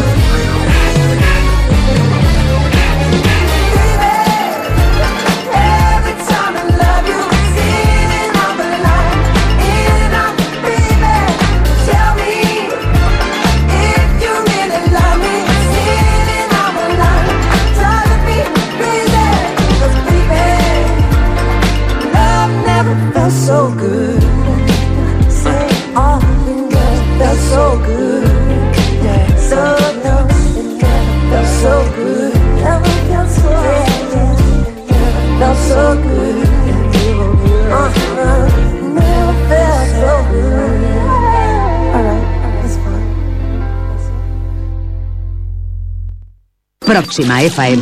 So good, say all it never felt so good, yeah, so no, it never felt so good, never felt so good, felt so good, uh-huh, never felt so good. Alright, that's fine. Pròxima F M.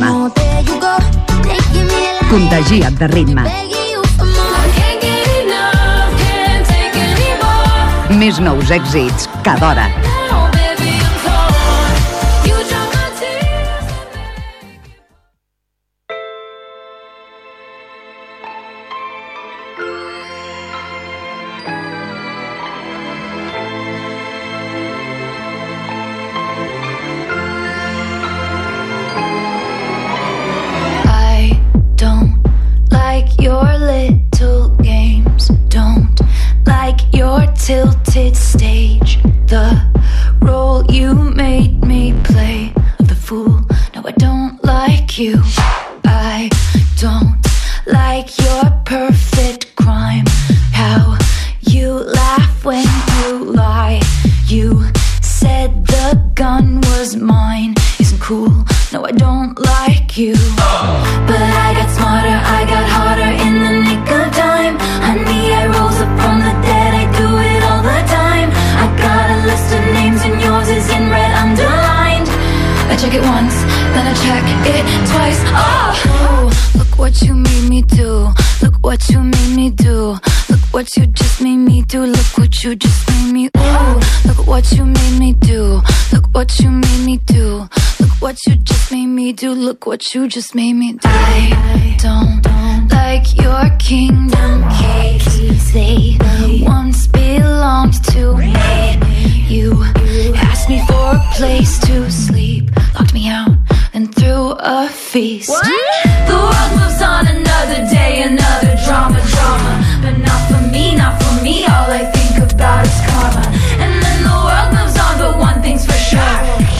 Contagia't de ritme. Més nous èxits cada hora. I don't like your little games, don't like your tilted stage, the role you made me play of the fool. No, I don't like you. I don't like your perfect crime, how you laugh when you lie. You said the gun was mine, isn't cool. No, I don't like you. But I got smarter, I got harder in the nick of time. Honey, I rose up from the dead, I do it all the time. I got a list of names and yours is in red underlined. I check it once, then I check it twice. Oh, oh, look what you made me do. Look what you made me do. Look what you just made me do. Look what you just made me. Ooh, look what you made me do. Look what you made me do. Look what you just made me do. Look what you just made me do. I don't like your kingdom keys. They once belonged to me. You asked me for a place to sleep, locked me out and threw a feast. What? The world moves on another day, another drama, drama. But not for me, not for me. All I think about is karma. And then the world moves on, but one thing's for sure.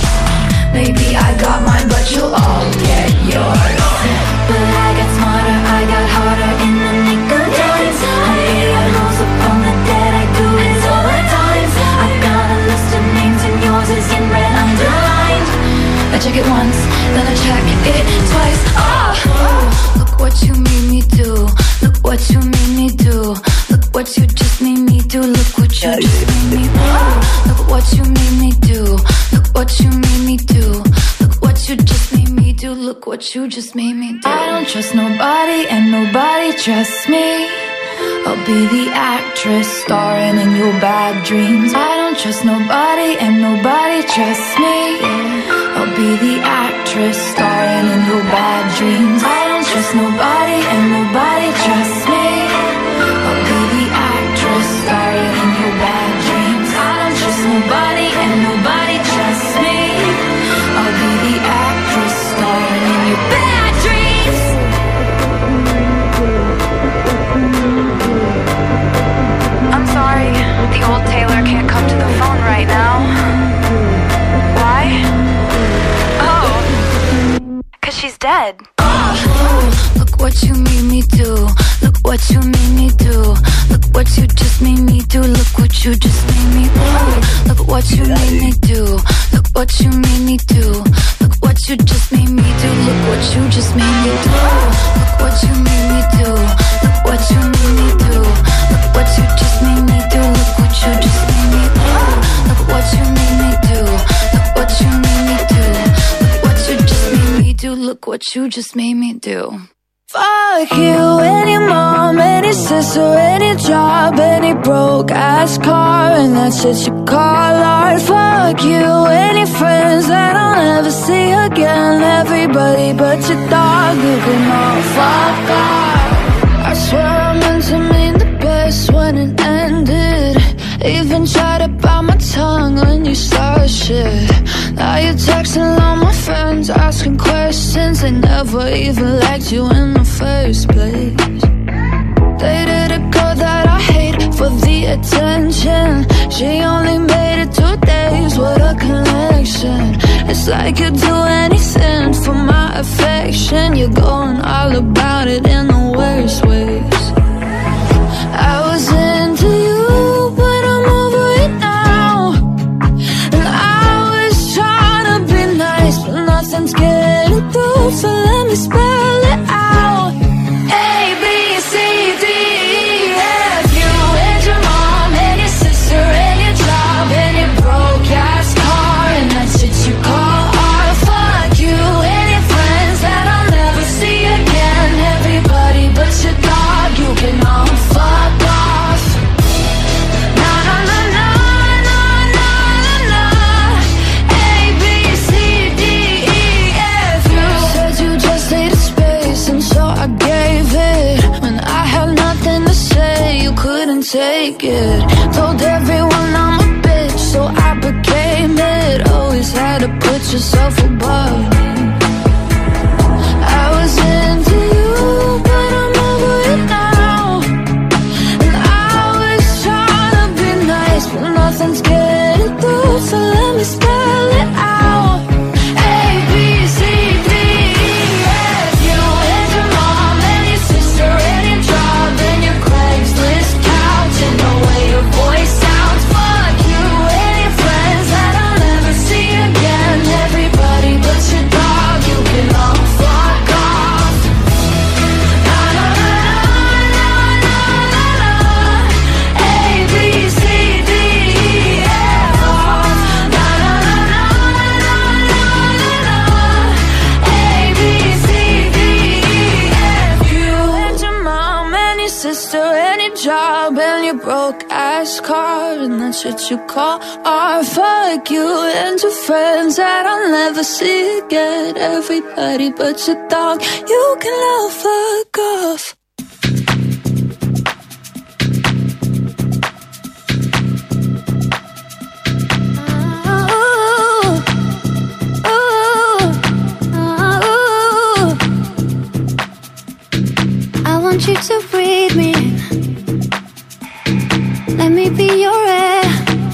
Maybe I got mine, but you'll all get yours. But I got smarter, I got harder in the nick of time. Honey, I rose up from the dead, I do it all the time. I got a list of names and yours is in red underlined. I check it once, then I check it twice. Oh! you just made me do. Look what you made me do. Look what you made me do. Look what you just made me do. Look what you just made me do. I don't trust nobody and nobody trusts me. I'll be the actress starring in your bad dreams. I don't trust nobody and nobody trusts me. I'll be the actress starring in your bad dreams. I don't trust nobody and nobody trusts me. I'll be the actress starring in your bad dreams. I don't trust nobody and nobody trusts me. I'll be the actress starring in your bad dreams. I'm sorry, the old Taylor can't come to the phone right now. Why? Oh, 'cause she's dead. Oh, look what you made me do. Look what you made me do. Look what you just made me do. Look what you just made me do. Look what you made me do. Look what you made me do. Look what you just made me do. Look what you just made me do. Look what you made me do. Look what you made me do. Look what you just made me do. Look what you just made me do. Look what you made me do. Look what you made me do. Look what you just made me do. Look what you just made me do. Fuck you, any mom, any sister, any job, any broke ass car, and that's it you call art. Fuck you, any friends that I'll never see again. Everybody but your dog, you can all fuck off. I swear I meant to mean the best when it ended. Even tried to bite my tongue when you started shit. Now you're texting all my friends, asking questions. They never even liked you in the first place. Dated a girl that I hate for the attention. She only made it two days, what a connection. It's like you'd do anything for my affection. You're going all about it in the worst ways. I was into you, but I'm over it now. And I was trying to be nice, but nothing's getting through. So let me spell it out. A, B, C, D, E, F. You and your mom and your sister and your job and your broke ass car, and that's what you call art. Fuck you and your friends that I'll never see again. Everybody but your dog, you can all fuck off. Na na na na na na na na. A, B, C, D, E, F. You said you just needed space, and so I gave it. When I had nothing to say, you couldn't take it. Told everyone I'm a bitch, so I became it. Always had to put yourself above me. I was into you, but I'm over it now. And I was trying to be nice, but nothing's getting through. So let me spell it out. A, B, C, D, E, F. You and your mom and your sister and your job and your Craigslist couch and the way your voice sounds. Fuck you and your friends that I'll never see again. Everybody but your dog, you can all fuck off. Na na na na na na na. A, B, C, D, E, F. Off. Na na na na na na na na. A, B, C, D, E, F. You and your mom and your sister and your job and your broke ass car, and that's what you call art. Fuck you and your friends that I'll never see again. Everybody but your dog, you can all fuck off. I want you to breathe me in. Let me be your air.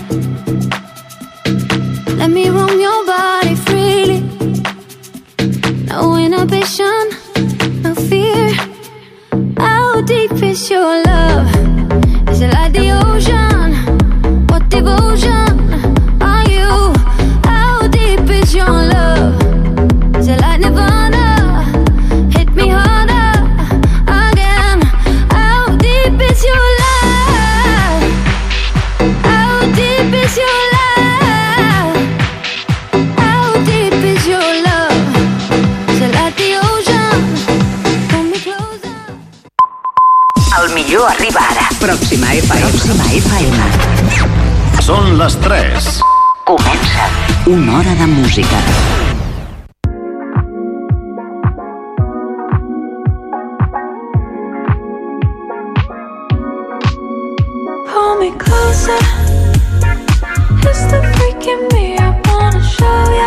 Let me roam your body freely. No inhibition, no fear. How deep is your love? Is it like the ocean? What devotion are you? How deep is your love? Is it like Nirvana? Hit me harder again. How deep is your love? millor arriba ara. Pròxima F M. Pròxima F M. Són les tres. Comença una hora de música. Pull me closer. It's the freak in me I wanna show ya.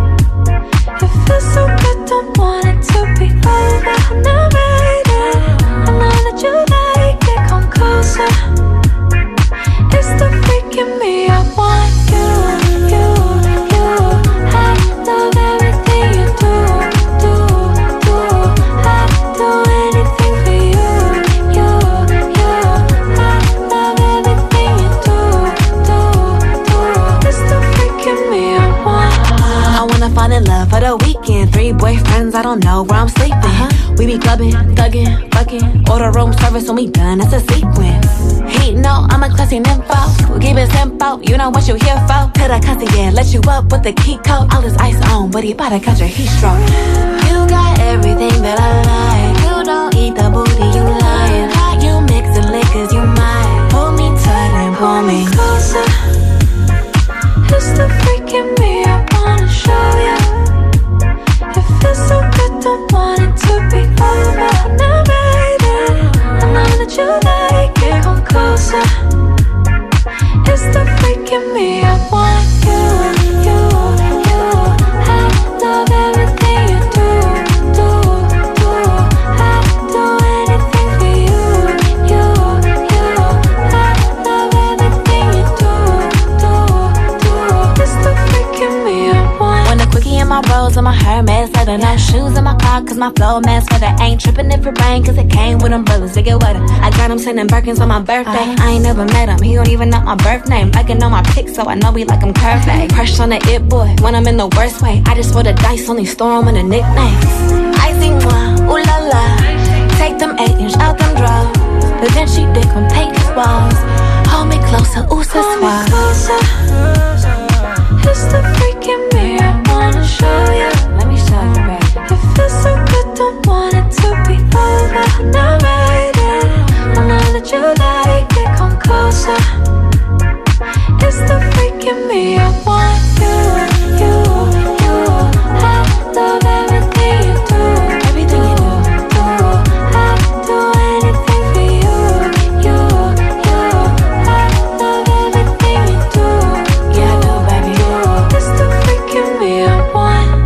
It feels so good, don't want it to be over. Now baby, I know that you like it, come closer. It's the freak in me I want you, you, you. I love everything you do, do, do. I'd do anything for you, you, you. I love everything you do, do, do. It's the freak in me I want. I wanna fall in love for the weekend. Three boyfriends, I don't know where I'm sleeping. Uh-huh. We be clubbing, thugging, fucking. Order room service when we done, it's a sequence. He know I'm a classy nympho. We'll keep it simple, you know what you here for. Tell the cussy, yeah, let you up with the key code. All this ice on, but he bout to catch a heat stroke. You got everything that I like. You don't eat the booty, you lying. How you mixing liquors, you might. Pull me tight and pull me closer. It's the freak in me I wanna show ya. It feels so good, don't want it to be over. Now baby, I know that you like it, come closer. It's the freak in me I want you, you, you. I love everything you do, do, do. I'd do anything for you, you, you. I love everything you do, do, do. It's the freak in me I want. When the quickie in my rolls and my Hermes leather, no shoes in my car cause my flow mask feather. Ain't tripping if it rain cause it came with umbrellas, they get wetter. I got him sending Birkins on my birthday. I ain't never met him, he don't even know my birth name. I can know my pics so I know we like him curved. Crush on the it boy when I'm in the worst way. I just roll the dice, only store him in the nicknames. I see moi, ooh la la. Take them eight inch out them drugs. But then she dick on Peyton's walls. Hold me closer, ooh so Hold me closer. It's the freak in me I wanna show ya. Let me show you, baby. It feels so good, don't want it to be over. Now baby, I know that you like it, come closer. It's the freak in me I want you, you, you. I love everything you do, everything you do, do. I'd do anything for you, you, you. I love everything you do, yeah I do, baby. it's the freak in me I want.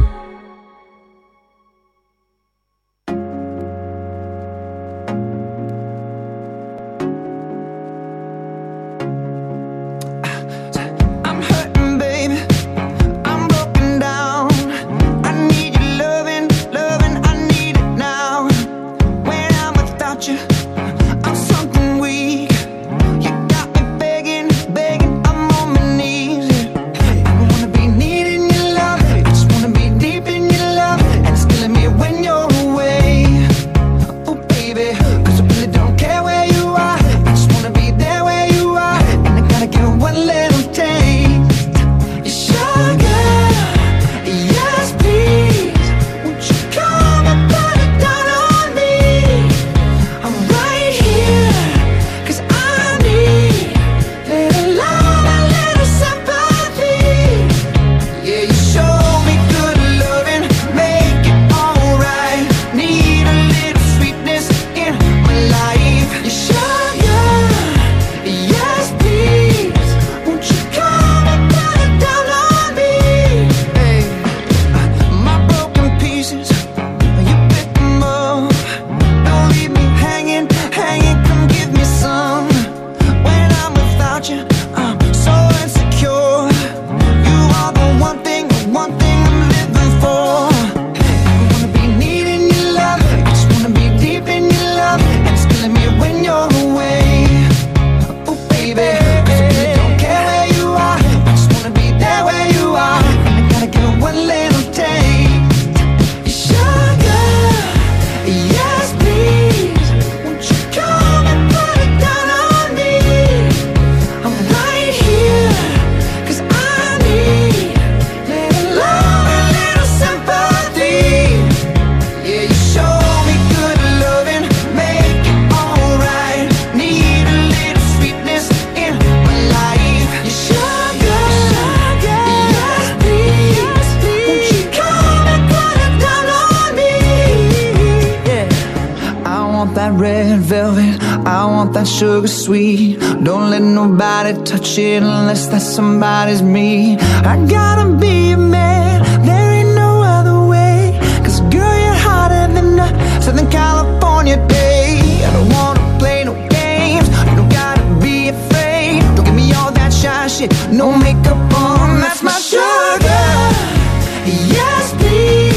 that sugar sweet. Don't let nobody touch it unless that somebody's me. I gotta be a man, there ain't no other way. Cause girl, you're hotter than a Southern California day. I don't wanna play no games, you don't gotta be afraid. Don't give me all that shy shit, no makeup on, that's my sugar. Yes, please.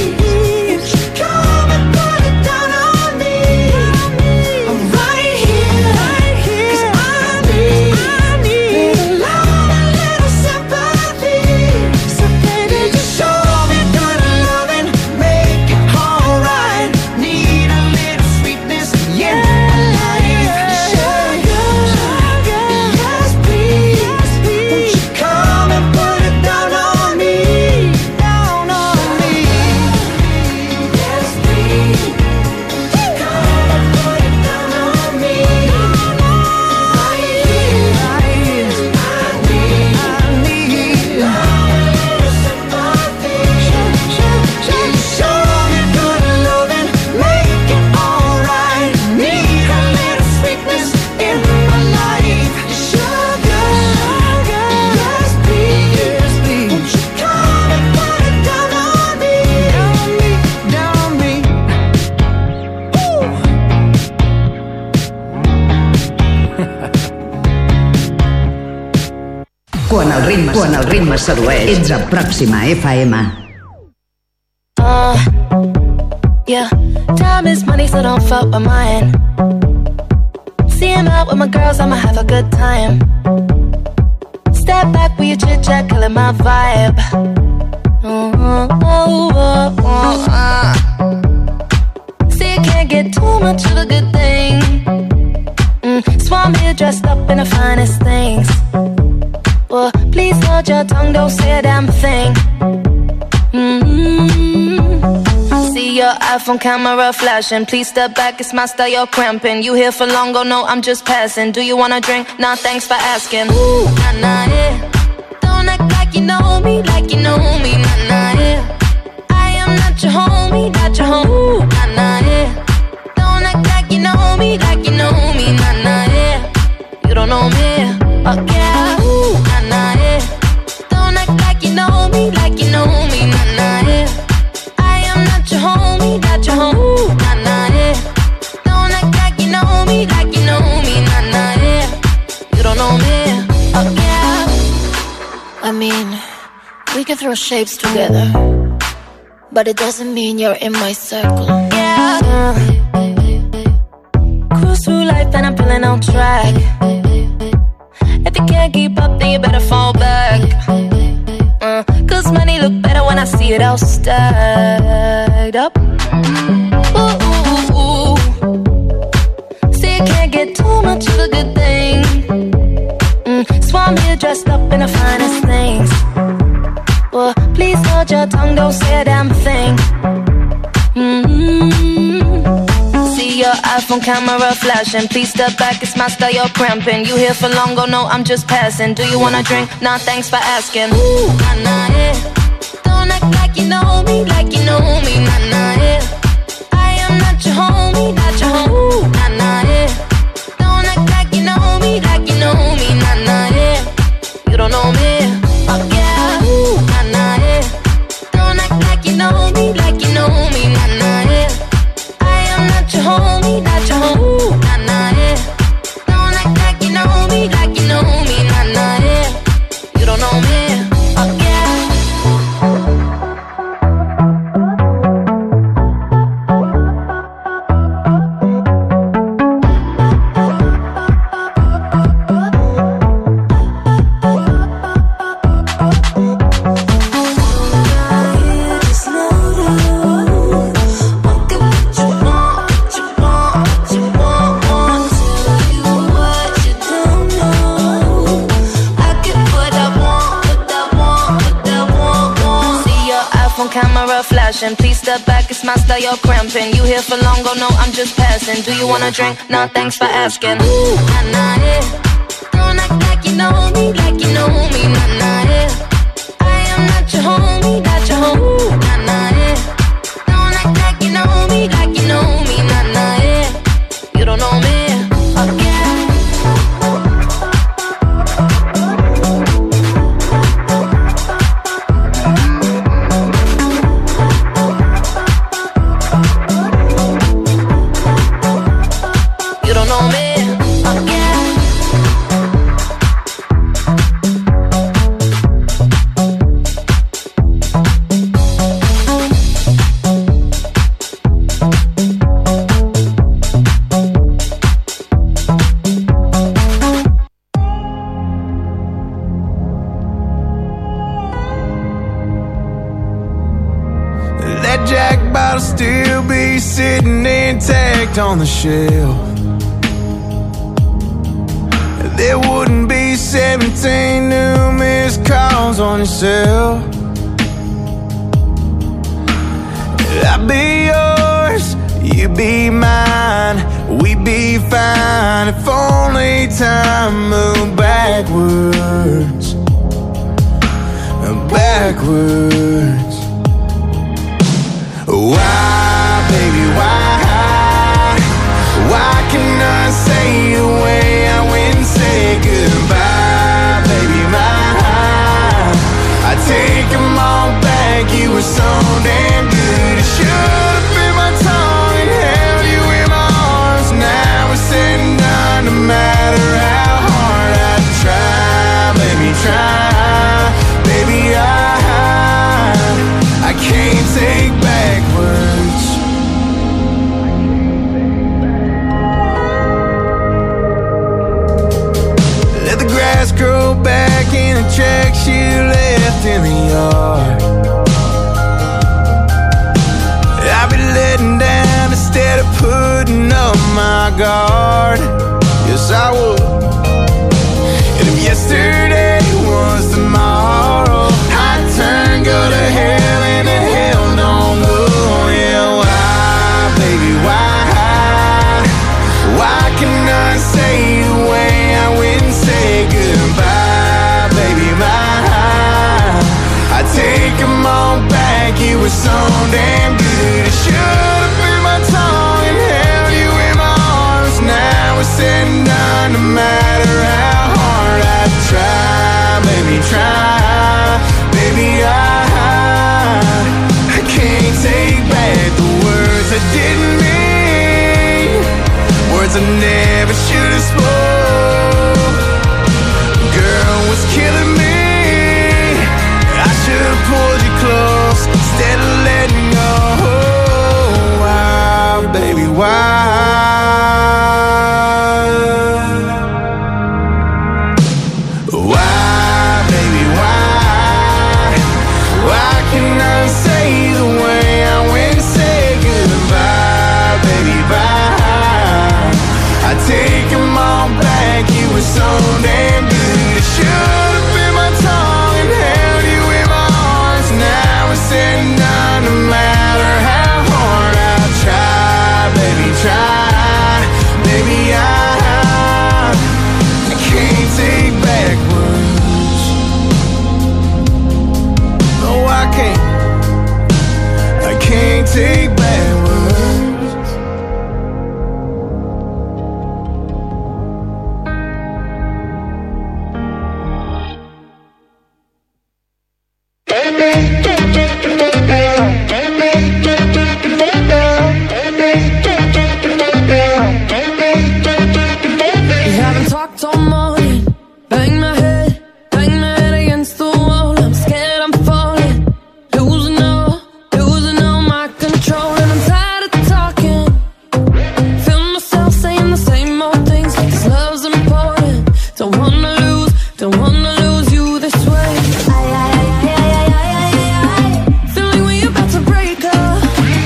Quan el ritme, quan el ritme sedueix, ets a Pròxima F M. Uh, yeah, time is money, so don't fuck with mine. See him out with my girls, I'ma have a good time. Step back with your chit chat, killing my vibe. Uh, oh, oh, oh, uh. See, you can't get too much of a good thing. Mm, so I'm here dressed up in the finest things. Well, please hold your tongue, don't say a damn thing. Mm-hmm. See your iPhone camera flashing. Please step back, it's my style, you're cramping. You here for long, oh no, I'm just passing. Do you wanna drink? Nah, thanks for asking. Ooh, nah, nah, yeah. Don't act like you know me, like you know me, nah, nah, yeah. I am not your homie, not your homie, ooh, nah, nah, yeah. Don't act like you know me, like you know me, nah, nah, yeah. You don't know me, oh yeah, ooh, nah, nah, yeah. Don't act like you know me, like you know me, nah, nah, yeah. I am not your homie, not your homie, ooh, nah, nah, yeah. Don't act like you know me, like you know me, nah, nah, yeah. You don't know me, oh yeah. I mean, we can throw shapes together, but it doesn't mean you're in my circle. Yeah. Uh, cruise through life and I'm feeling on track. If you can't keep up, then you better fall back. Uh, Cause money look better when I see it all stacked up. Ooh, ooh, ooh. See, you can't get too much of a good thing. Mm, so I'm here dressed up in the finest things. Well, please hold your tongue, don't say a damn thing. Mm-hmm. See your iPhone camera flashing. Please step back, it's my style, you're cramping. You here for long, oh no, I'm just passing. Do you wanna drink? Nah, thanks for asking. Ooh, nah, nah, yeah. Don't act like you know me, like you know me, nah, nah, yeah. I am not your homie, not your homie, ooh, nah, nah, yeah. Don't act like you know me, like you know me, nah, nah, yeah. You don't know me, oh yeah, ooh, nah, nah, yeah. Don't act like you know me, like you know me, nah, nah, yeah. I am not your homie, not your homie, ooh, nah, nah, yeah. Don't act like you know me, like you know me, nah, nah, yeah. You don't know me, oh yeah. Camera flashing. Please step back, it's my style, you're cramping. You here for long, oh no, I'm just passing. Do you wanna drink? Nah, thanks for asking. Ooh, nah, nah, yeah. Don't act like you know me, like you know me, nah, nah, yeah. I am not your homie, not your homie, ooh, nah, nah, yeah. Don't act like you know me, like you know me, nah, nah, yeah. You don't know me, oh yeah. looked on the shelf, there wouldn't be seventeen new missed calls on your cell. I'd be yours, you'd be mine, we'd be fine if only time moved backwards, backwards. Why, baby, why? Why can I say the way I went and say goodbye, baby, my? I take them all back, you were so damn good. It should've been my tongue and held you in my arms. Now it's said and done, no matter how hard I try, baby, try. Baby, I, I can't take back words. Let the grass grow back in the tracks you left in the yard. I'll be letting down instead of putting up my guard. Yes, I would. And if yesterday was tomorrow, I'd turn, go to hell, and to hell don't go. Yeah, why, baby, why? Why can I say the way I went and say goodbye, baby, my? I take them all back, you were so damn good. It should've been my tongue and held you in my arms. Now it's said and done, no matter how hard I try, baby, try. Baby, I, I can't take back the words I didn't mean, words I never should've spoke. Girl was killing me, I should've pulled you close instead of letting go. Why, baby, why? Why, baby, why? Why can I say the way I went and say goodbye, baby, bye? I take them all back, you were so damn good. It should've been my tongue and held you in my arms. Now it's said and done, no matter how hard I try, baby, try. Baby, I, I can't take back words. No, I can't. I can't take back words. We haven't talked all morning. Bang my head, bang my head against the wall. I'm scared I'm falling, losing all, losing all my control. And I'm tired of talking, feel myself saying the same old things. This love's important, don't wanna lose, don't wanna lose you this way. Feeling we about to break up,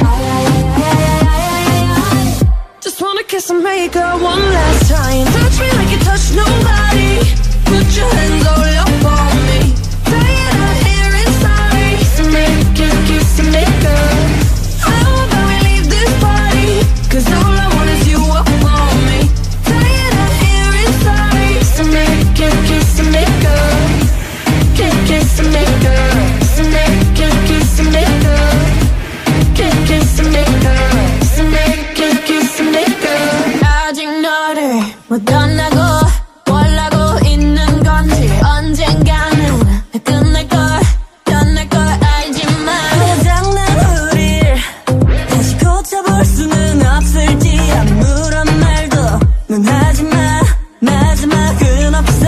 just wanna kiss and make up one last time. Touch me like you touch nobody, put your hands all up on me. Tired of hearing sorry, kiss and make, kiss, kiss and make up. How about we leave this party, cause all I want is you up on me. Tired of hearing sorry, kiss and make, kiss, kiss and make up. Kiss, kiss and make up, kiss and make, kiss, kiss and make up. Kiss, kiss and make up, kiss and make, kiss, kiss and make up. 아직 너를 못 떠나고 뭘 하고 있는 건지 언젠가는 끝날 걸, 떠날 걸 알지만 고장난 우릴 다시 고쳐볼 수는 없을지 아무런 말도 넌 하지마, 마지막은 없어.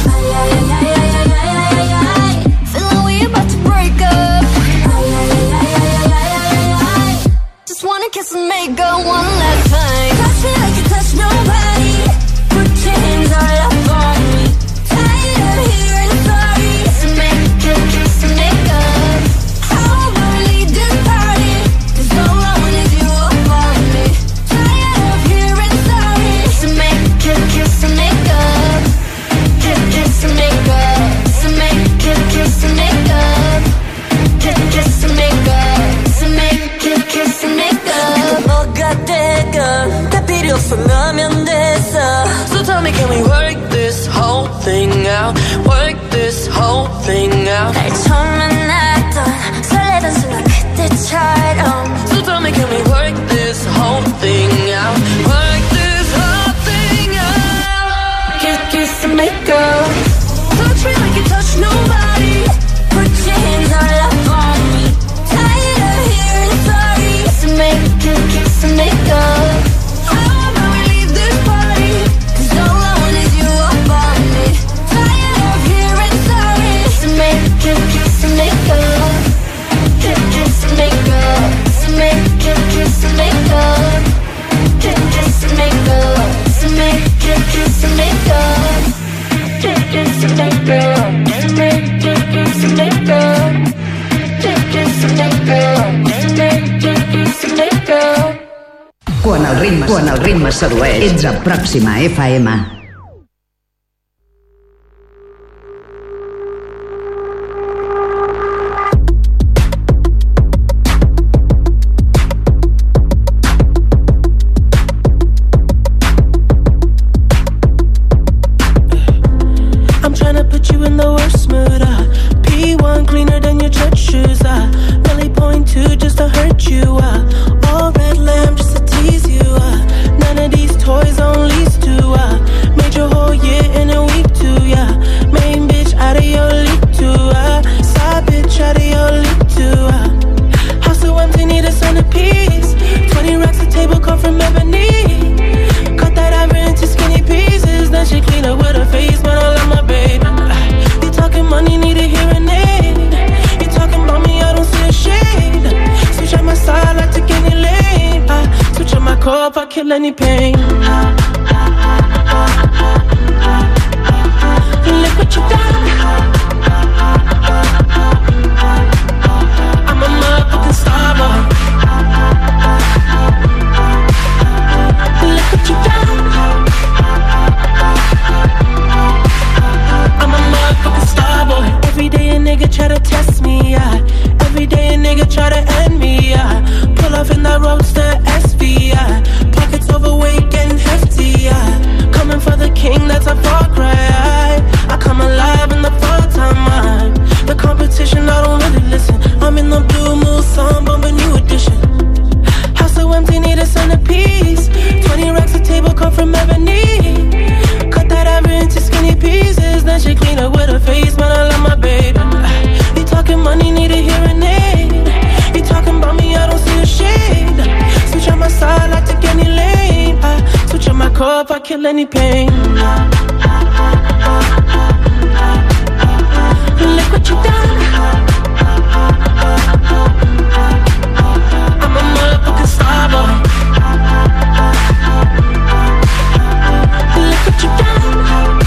Feeling we about to break up, just wanna kiss and make up one last time. Touch me like you touch nobody, put your hands all up on me. Tired of hearing sorry, kiss and make, kiss, kiss and make up. How about we leave this party, cause all I want is you up on me. Tired of this whole thing out. Work this whole thing out. 날 처음 만났던 설레던 순간 그때처럼. So tell me, can we work this whole thing out? Work this whole thing out. Kiss, kiss and make up. Touch me like you touch nobody. Put your hands all up on me. Tired of hearing sorry. Kiss and make, kiss, kiss and make up. How about we leave this party? Cause all I want is you up on me. Tired of hearing sorry. Kiss and make, kiss, kiss and make up. Kiss, kiss and make up. Kiss and make, kiss, kiss and make up. Kiss, kiss and make up. Kiss and make, kiss, kiss and make up. Kiss, kiss and make up. Kiss and make, kiss, kiss and make up. Kiss, kiss and make up. Kiss and make, kiss, kiss and make up. Quan el ritme, quan el ritme sedueix, ets a Pròxima F M. I'm tryna put you in the worst mood, uh. P one cleaner than your church shoes, uh. Really point two just to hurt you, uh. All red lamb just to tease you, uh. None of these toys on lease to, uh. Made your whole year in a week too, yeah. Main bitch out of your league too, uh. Side bitch out of your league too, uh. House so empty, need a centerpiece. Twenty racks a table come from ebony. Cut that ivory into skinny pieces. Then she clean up with her face, man, I love my baby. You talking money, need a hearing aid. You talking about me, I don't see a shade. Switch on my side, I take any lane. I switch on my core if I kill any pain. Look what you done. I'm a motherfucking star boy. Look what you done. I'm a motherfucking star boy. Every day a nigga try to test me, yeah. Every day a nigga try to end me, yeah. Pull off in that roadster S V, yeah. Pockets overweight getting hefty, yeah. Coming for the king, that's a far cry. I come alive in the part-time mind. The competition, I don't really listen. I'm in the blue moon, song, bumping new edition. House so empty, need a centerpiece. Twenty racks a table come from ebony. Cut that ivory into skinny pieces. Then she clean up with her face, man, I love my baby. You talking money, need a hearing aid. You talking about me, I don't see a shade. Switch on my side, I take any lane. I switch on my core if I kill any pain. Look what you done. I'm a motherfucking star boy. Look what you done.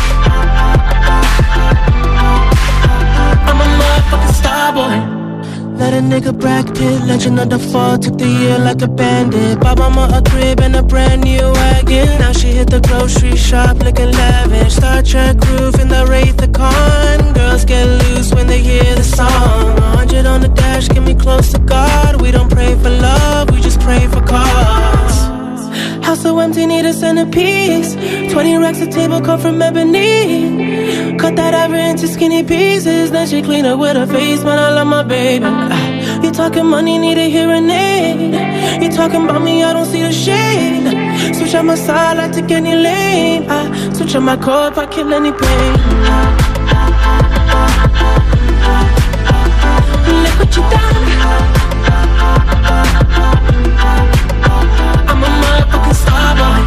I'm a motherfucking star boy. Let a nigga Brad Pitt, legend of the fall, took the year like a bandit. Bought mama a crib and a brand new wagon. Now she hit the grocery shop looking lavish. Star Trek roof in the Wraith the Con. Girls get loose when they hear the song. A hundred on the dash, get me close to God. We don't pray for love, we just pray for cause. House so empty, need a centerpiece. Twenty racks a table come from ebony. Cut that ivory into skinny pieces. Then she clean up with her face, man, I love my baby. You talking money, need a hearing aid. You talking about me, I don't see the shade. Switch on my side, I take any lane. I switch on my core if I kill any pain. Look what you done. I'm a motherfucking star boy.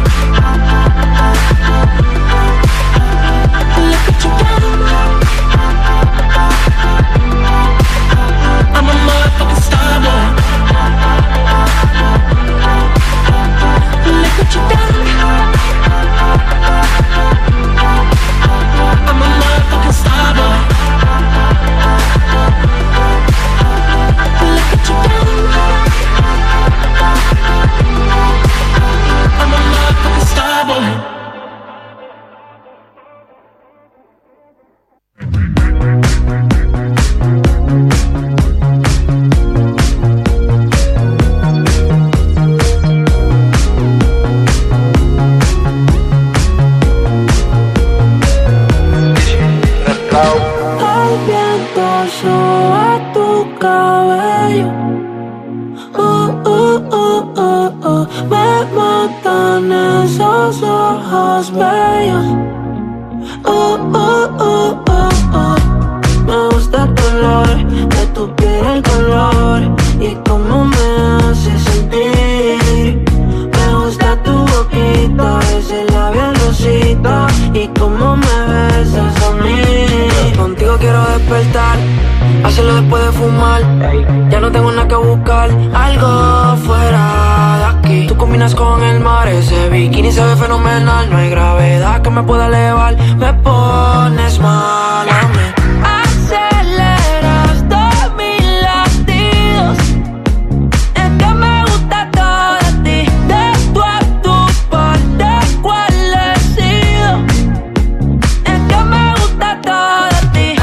Look what you done. I'm a motherfucking star boy. Look what you done. I'm a motherfucking star boy. Look what you done. I'm a motherfucking El viento soba tu cabello. Uh, uh, uh, uh, uh. Me matan esos ojos bellos. Uh, uh, uh, uh, uh. Me gusta el color de tu piel, el color y cómo me hace sentir. Me gusta tu boquita, ese labial rosita y cómo me besas a mí. Contigo quiero despertar, hacerlo después de fumar. Ya no tengo nada que buscar, algo fuera de aquí. Tú combinas con el mar, ese bikini se ve fenomenal. No hay gravedad que me pueda elevar, me pones mal a mí. Aceleras todos mis latidos, es que me gusta todo de ti. De tú a tu parte, ¿cuál he sido? Es que me gusta todo de ti.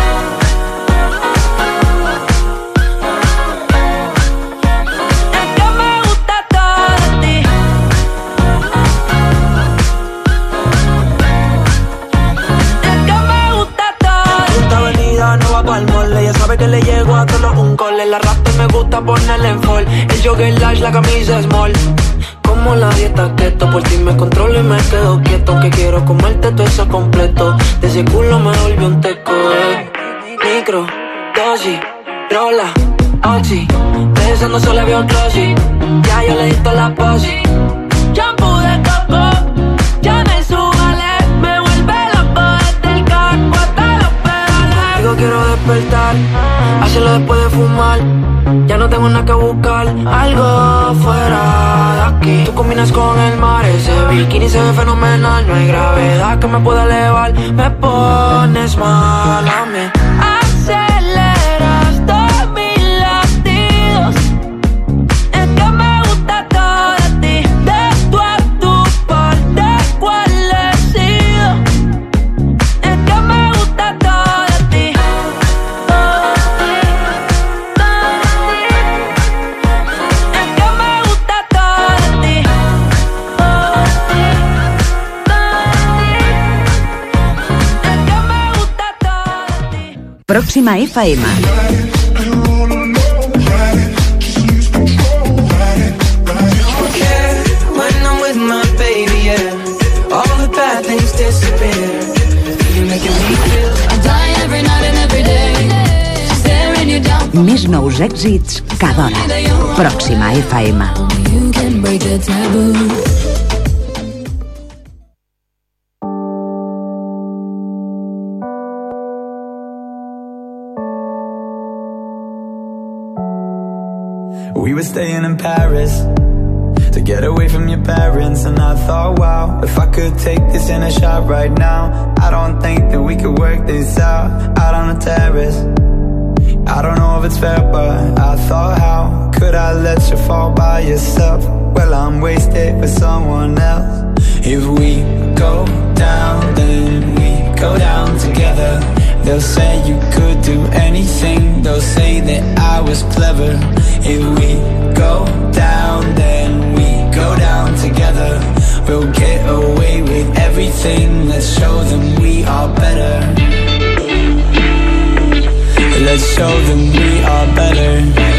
Es que me gusta todo de ti. Es que me gusta todo de ti. Esta avenida no va pa'l mole, ella sabe que le llego a todos un cole. La rasta me gusta ponerle en fall, el jogger large, la camisa small. Como la dieta keto, por ti me controlo y me quedo quieto. Que quiero comerte todo eso completo, de ese culo me volvió un teco, eh. Micro, dosis, rola, oxi, pensando solo veo glossy. Ya yo le di toda la posi. Shampoo de coco, ya me subale, me vuelve loco desde el carro hasta los pedales. Digo quiero despertar, hacerlo después de fumar. Ya no tengo nada que buscar, algo fuera de aquí. Tú combinas con el mar, ese bikini se ve fenomenal. No hay gravedad que me pueda elevar, me pones mal a mí. Aceleras todos mis latidos, es que me gusta todo de ti. De tú a tu parte, ¿cuál he sido? Es que me gusta todo de ti. Próxima F M. Més nous èxits cada hora. Pròxima F M. We were staying in Paris to get away from your parents, and I thought, wow, if I could take this in a shot right now, I don't think that we could work this out, out on the terrace. I don't know if it's fair, but I thought, how could I let you fall by yourself? Well, I'm wasted with someone else. If we go down, then we go down together. They'll say you could do anything, they'll say that I was clever. If we go down, then we go down together. We'll get away with everything, let's show them we are better. Let's show them we are better.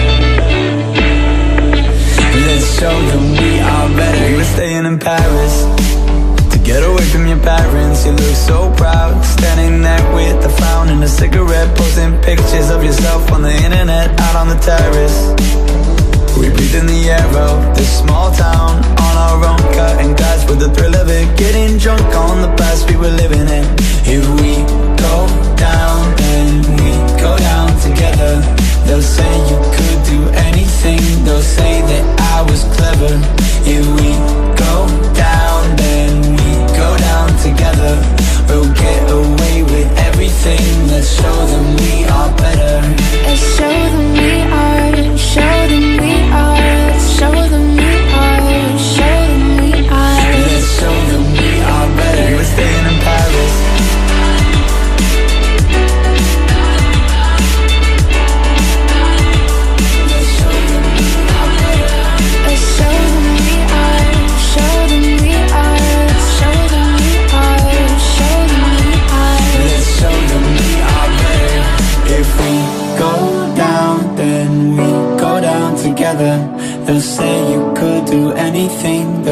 Let's show them we are better. We were staying in Paris to get away from your parents. You look so proud, standing there with a frown and a cigarette, posting pictures of yourself on the internet, out on the terrace. We breathe in the air of this small town, on our own, cutting glass with the thrill of it, getting drunk on the past we were living in. If we go down, then we go down together. They'll say you could do anything, they'll say that I was clever. If we go down, then we go down together. We'll get away with everything, let's show them we are better. Let's show them we are, show them we are. Let's show them we are, show them we are. Let's show them we are better. We were staying in Paris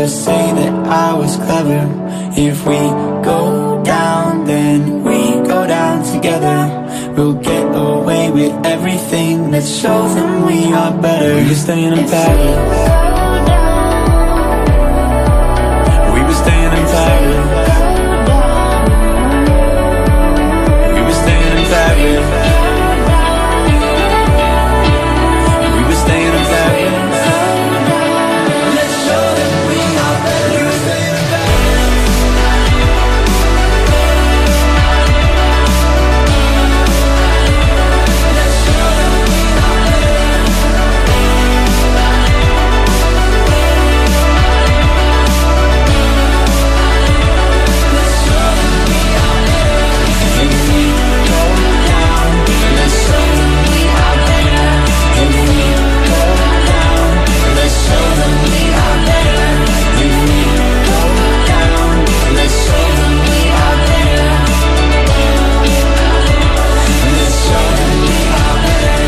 never say that I was clever. If we go down, then we go down together. We'll get away with everything. Let's show them we are better. We were staying in Paris. We were staying in Paris. We were staying in Paris. We were staying in Paris. Let's show them we are better. We were staying in Paris. Let's show them we are better. Let's show them we are better. If we go down, let's show them we are better. If we go down, let's show them we are better. If we go down, let's show them we are better. Let's show them we are better.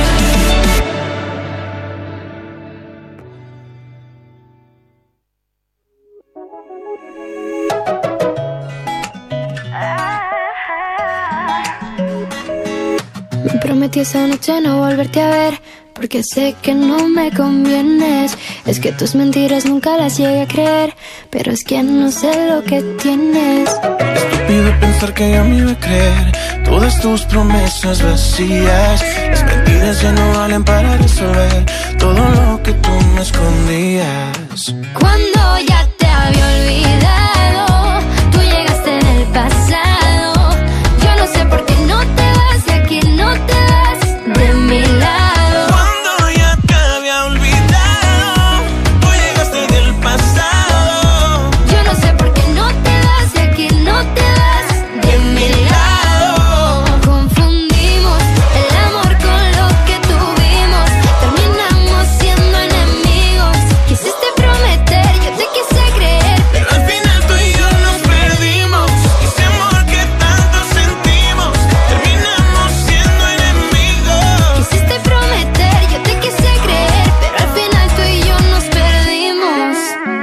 Me prometí esa noche no volverte a ver, porque sé que no me convienes. Es que tus mentiras nunca las llegué a creer, pero es que no sé lo que tienes. Estúpido pensar que yo me iba a creer todas tus promesas vacías. Las mentiras ya no valen para resolver todo lo que tú me escondías. Cuando ya te había olvidado, tú llegaste en el pasado. Yo no sé por qué no te vas de aquí, no te vas de mi lado. Cuando ya te había olvidado, tú llegaste del pasado. Yo no sé por qué no te vas de aquí, no te vas de mi lado. Confundimos el amor con lo que tuvimos, terminamos siendo enemigos. Quisiste prometer, yo te quise creer, Pero al final tú y yo nos perdimos. Ese amor que tanto sentimos, terminamos siendo enemigos. quisiste prometer, yo te quise creer, pero al final tú y yo nos perdimos.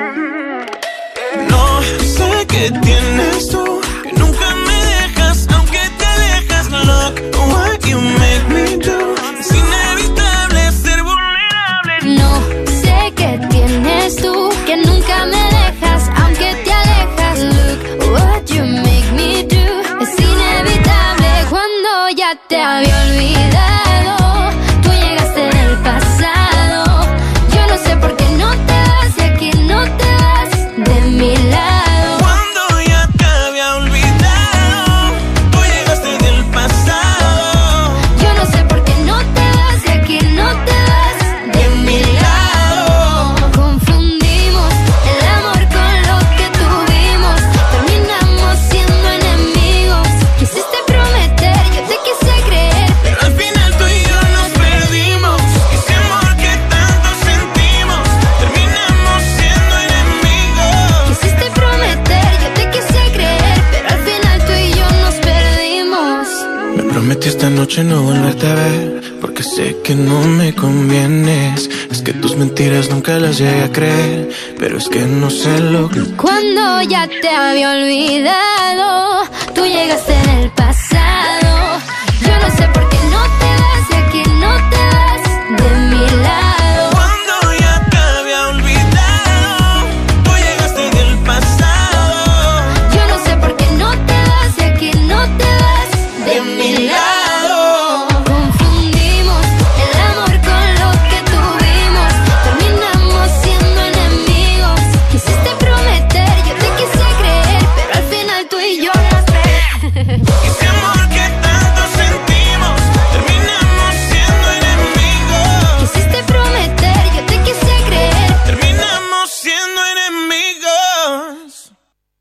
No sé qué tienes tú, que nunca me dejas, aunque te alejas. Look what you make me do. Es inevitable ser vulnerable. No sé qué tienes tú, que nunca me dejas, aunque te alejas. Look what you make me do. Es inevitable. Cuando ya te había olvidado, tú llegaste en el pasado. Yo no sé por qué no te vas de aquí, no te vas de mi lado. Cuando ya te había olvidado, tú llegaste del pasado. Yo no sé por qué no te vas de aquí, no te vas de mi lado. Confundimos el amor con lo que tuvimos, terminamos siendo enemigos. Quisiste prometer, yo te quise creer, Pero al final tú y yo nos perdimos. Ese amor que tanto sentimos, terminamos siendo enemigos. quisiste prometer, yo te quise creer, pero al final tú y yo nos perdimos. Me prometí esta noche no volverte a ver, porque sé que no me convienes. Es que tus mentiras nunca las llegué a creer, pero es que no sé lo que... Cuando ya te había olvidado, tú llegaste en el pasado. Yo no sé por qué no te vas de aquí, no te vas de mi lado. Cuando ya te había olvidado, tú llegaste del pasado. Yo no sé por qué no te vas de aquí, no te vas de mi lado. Confundimos el amor con lo que tuvimos, terminamos siendo enemigos. Quisiste prometer, yo te quise creer, pero al final tú y yo nos perdimos. Ese amor que tanto sentimos, terminamos siendo enemigos. Quisiste prometer, yo te quise creer, Terminamos siendo enemigos.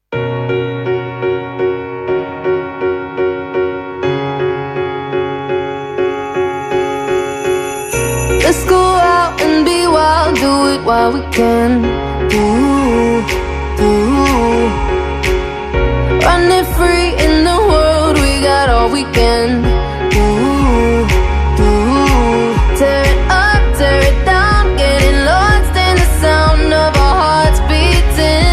Let's go out and be wild, do it while we can. Do, do. Running free in the world, we got all we can. Do, do. Tear it up, tear it down, getting lost in the sound of our hearts beating.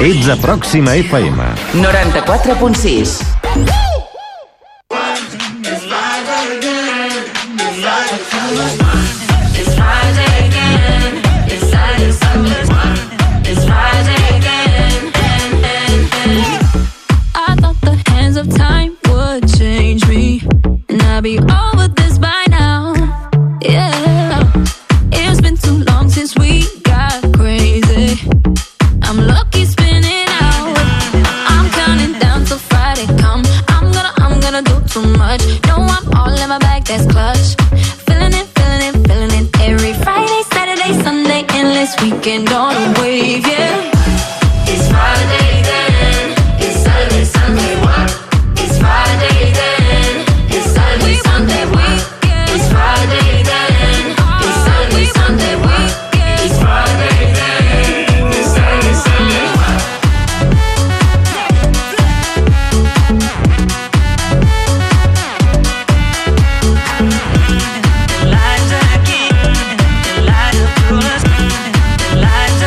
Ets a Pròxima F M. noranta-quatre punt sis. I thought the hands of time would change me, and I'd be over this by now. Yeah, it's been too long since we got crazy. I'm lucky spinning out. I'm counting down till Friday come. I'm gonna, I'm gonna do too much. No, I'm all in my bag, that's clutch. Feeling it, feeling it, feeling it. Every Friday, Saturday, Sunday, endless weekend on a wave, yeah. It's Friday then. It's Saturday, Sunday, what? It's Friday then. It's Saturday, Sunday, what? It's Friday then. It's Saturday, Sunday, what? It's Friday then. It's Saturday, Sunday, what? Lies are king, lies are cruel, lies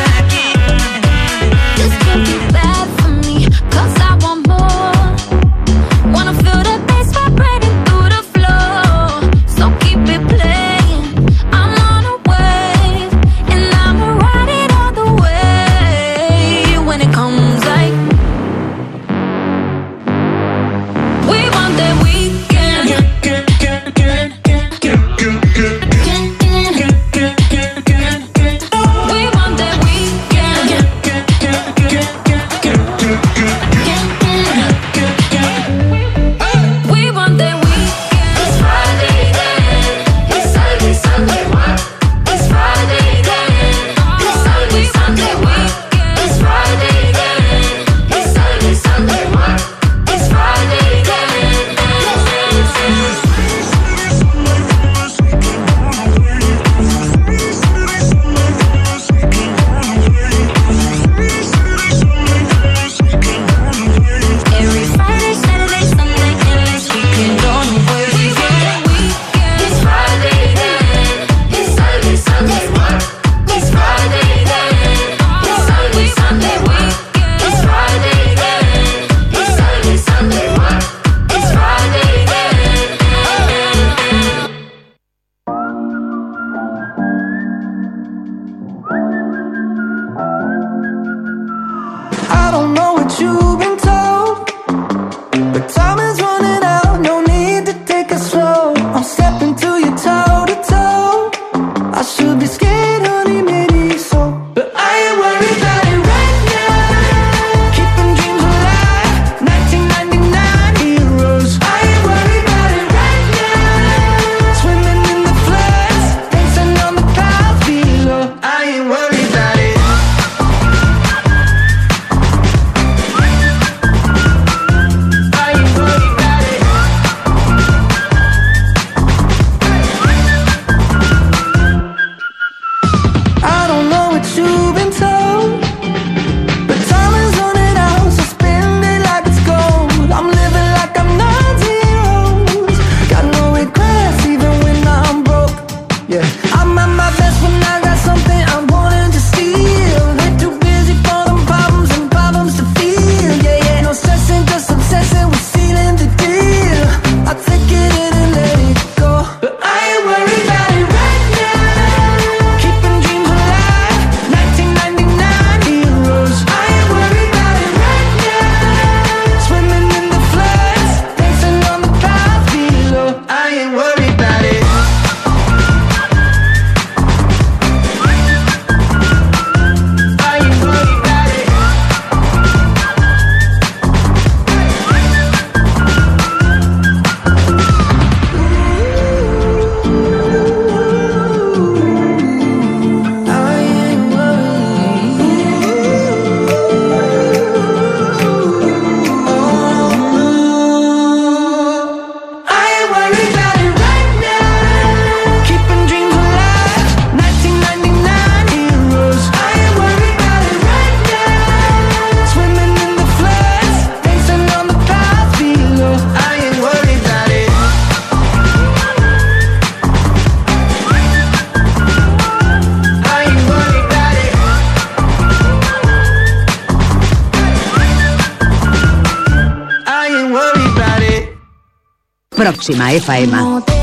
Pròxima F M.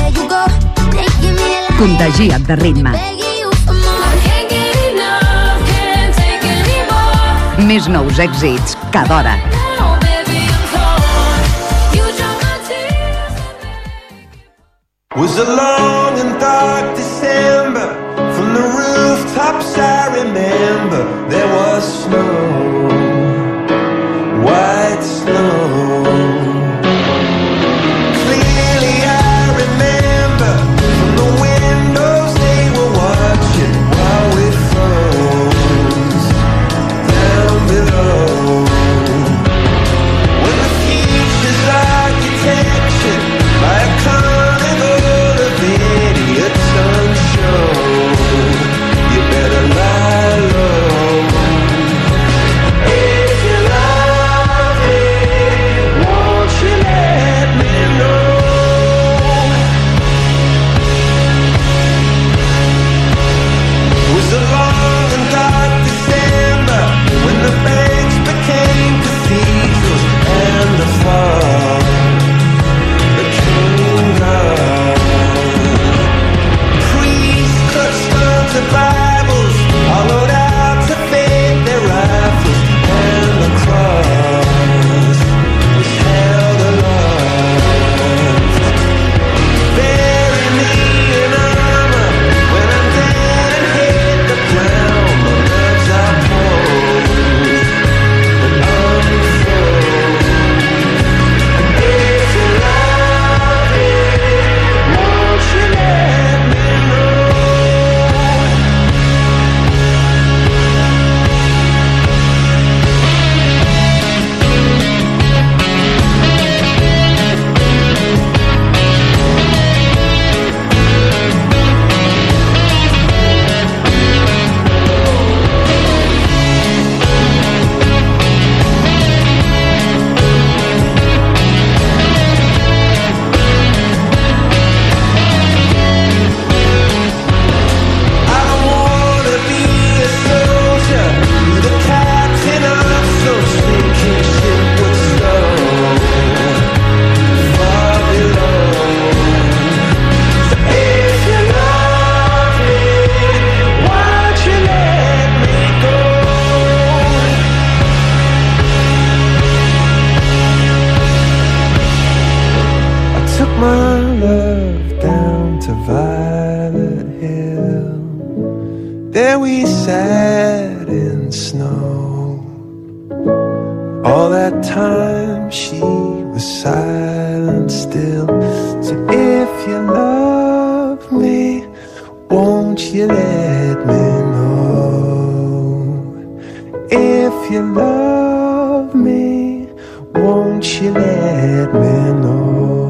Contagia't de ritme. Més nous èxits cada hora. Was a long and dark December. From the rooftops I remember there was snow, white snow. Clearly I remember from the windows they were watching while we froze down below. When the future's architecture by a carnival of idiots unshown, you better lie low. If you love me, won't you let me know? It was a long and dark December when the banks became cathedrals and the fall became God. Priests clutched onto Bibles, hollowed out to fade their rifles, and the cross was held aloft. Bury me in armor when I'm dead and hit the ground. My nerves are posed and unfold. If you love me, won't you let me know? I don't wanna be a soldier, the captain of some sinking ship would slow far below. So if you love me, why'd you let me go? I took my love down to Violet Hill. There we sat in snow. All that time she was silent still. So if you love me, won't you let me know? If you love me, won't you let me know?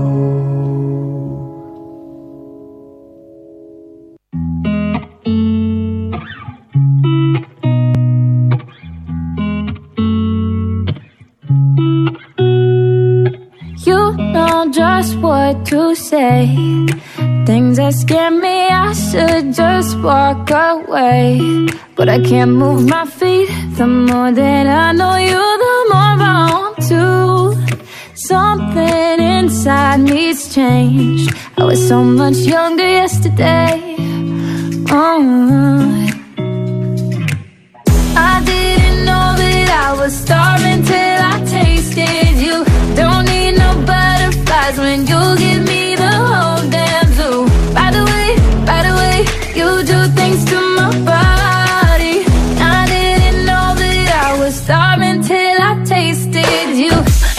You know just what to say. Things that scare me, I should just walk away. But I can't move my feet. The more that I know you, the more I want to. Something inside me's changed. I was so much younger yesterday. Oh, I didn't know that I was starving till I tasted you. Don't need no butterflies when you give me the whole damn zoo. By the way, by the way, you do things to my body. I didn't know that I was starving till I tasted you.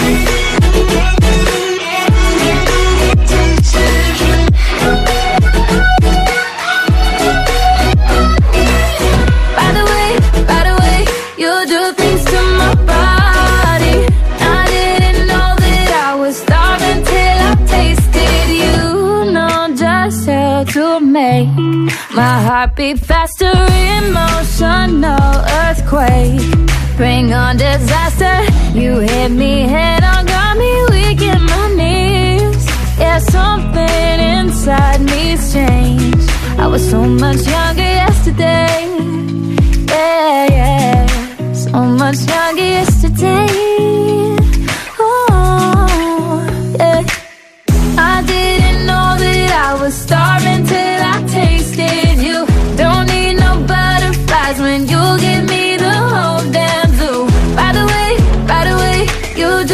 By the way, by the way, you do things to my body. I didn't know that I was starving till I tasted you. Know just how to make my heart beat faster. Emotional earthquake, bring on disaster. You hit me head on, got me weak in my knees. Yeah, something inside me's changed. I was so much younger yesterday. Yeah, yeah, so much younger yesterday. Oh, yeah. I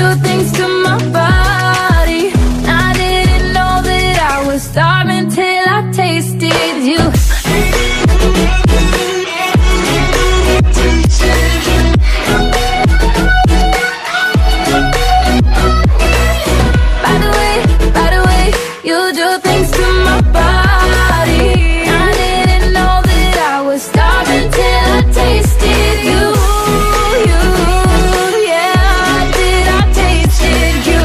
do things to my body. I didn't know that I was starving till I tasted you. By the way, by the way, you do things to my body. I didn't know that I was starving till I tasted you. You, yeah, did I tasted you?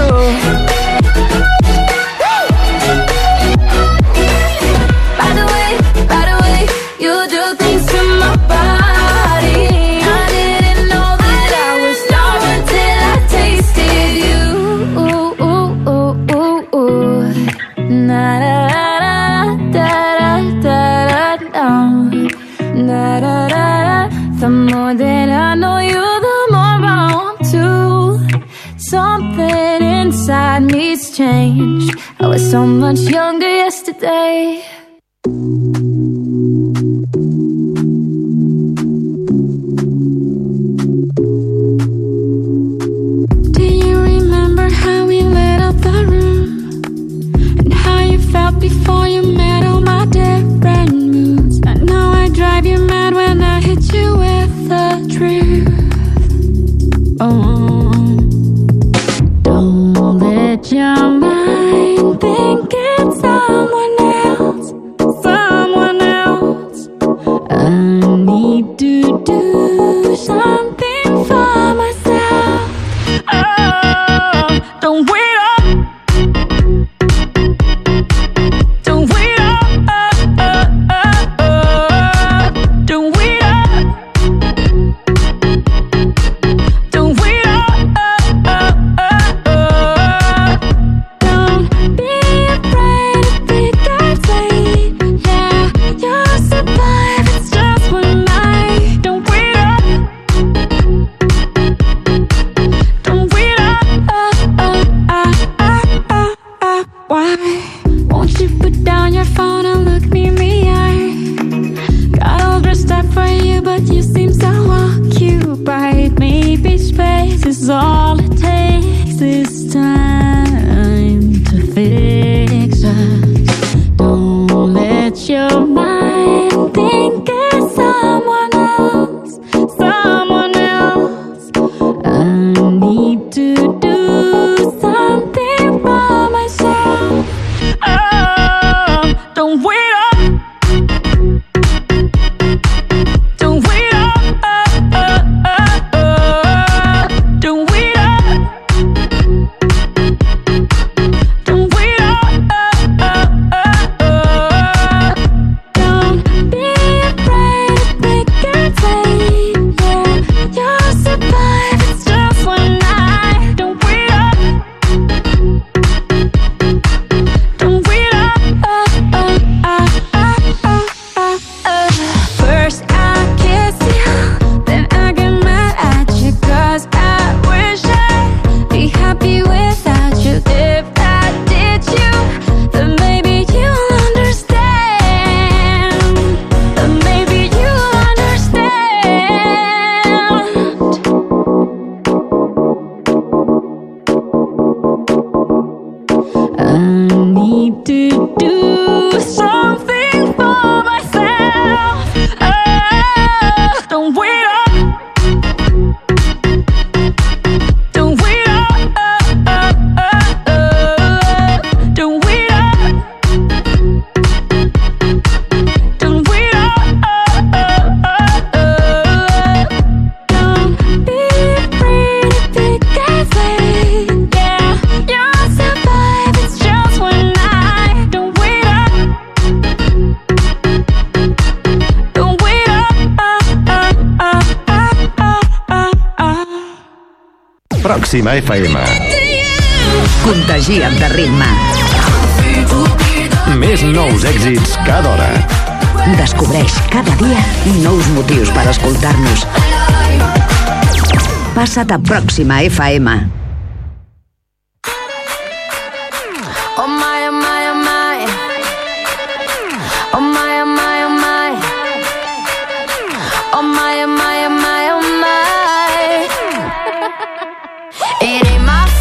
By the way, by the way, you do things to my body. I didn't know that I was starving till I tasted you. Ooh, ooh, ooh, ooh, ooh. Na da da da da da da. Na da da da. The more that I know you, the more I want to. Something inside me's changed. I was so much younger yesterday. Do you remember how we lit up the room? And how you felt before you met all my different moods? I know I drive you mad when I hit you with the truth. Oh, don't let your mind think it's someone else, someone else. I need to do something for myself. Oh, don't wait up. Don't wait up. Uh, uh, uh, uh. Don't wait up. Don't wait up. Uh, uh, uh, uh. Don't be afraid to pick up late. Yeah, you'll survive. It's just one night. Don't wait up. Don't wait up. Uh, uh, uh, uh, uh, uh. Why won't you put down your phone and look me in the eye? Got all dressed up for you, but you seem so occupied. Maybe space is all it takes this time to fix us. Don't let your mind think it's someone else, someone else. I need to do something for myself. Oh, don't wait up. Don't wait up. Uh, uh, uh, uh. Don't wait up. Don't wait up. Uh, uh, uh, uh. Don't be afraid to pick up late. Yeah, you'll survive. It's just one night. Don't wait up. Don't wait up. Uh, uh, uh, uh, uh, uh. First I kiss you, then I get mad at you, 'cause I wish I'd be happy without you. If I did you, then maybe you'll understand. Then maybe you'll understand. I need to do something for myself. Oh, don't wait up. Don't wait up. Uh, uh, uh, uh. Don't wait up. Don't wait up. Uh, uh, uh, uh. Don't be afraid to pick up late. Yeah, you'll survive. It's just one night. Don't wait up. Don't wait up. Uh, uh, uh, uh, uh, uh. Pròxima F M. Contagia't de ritme. Més nous èxits cada hora. Descobreix cada dia nous motius per escoltar-nos. Passa't a Pròxima F M. Oh my, oh my, oh my. Oh my, oh my, oh my. Oh my, oh my, oh my, oh my. It ain't my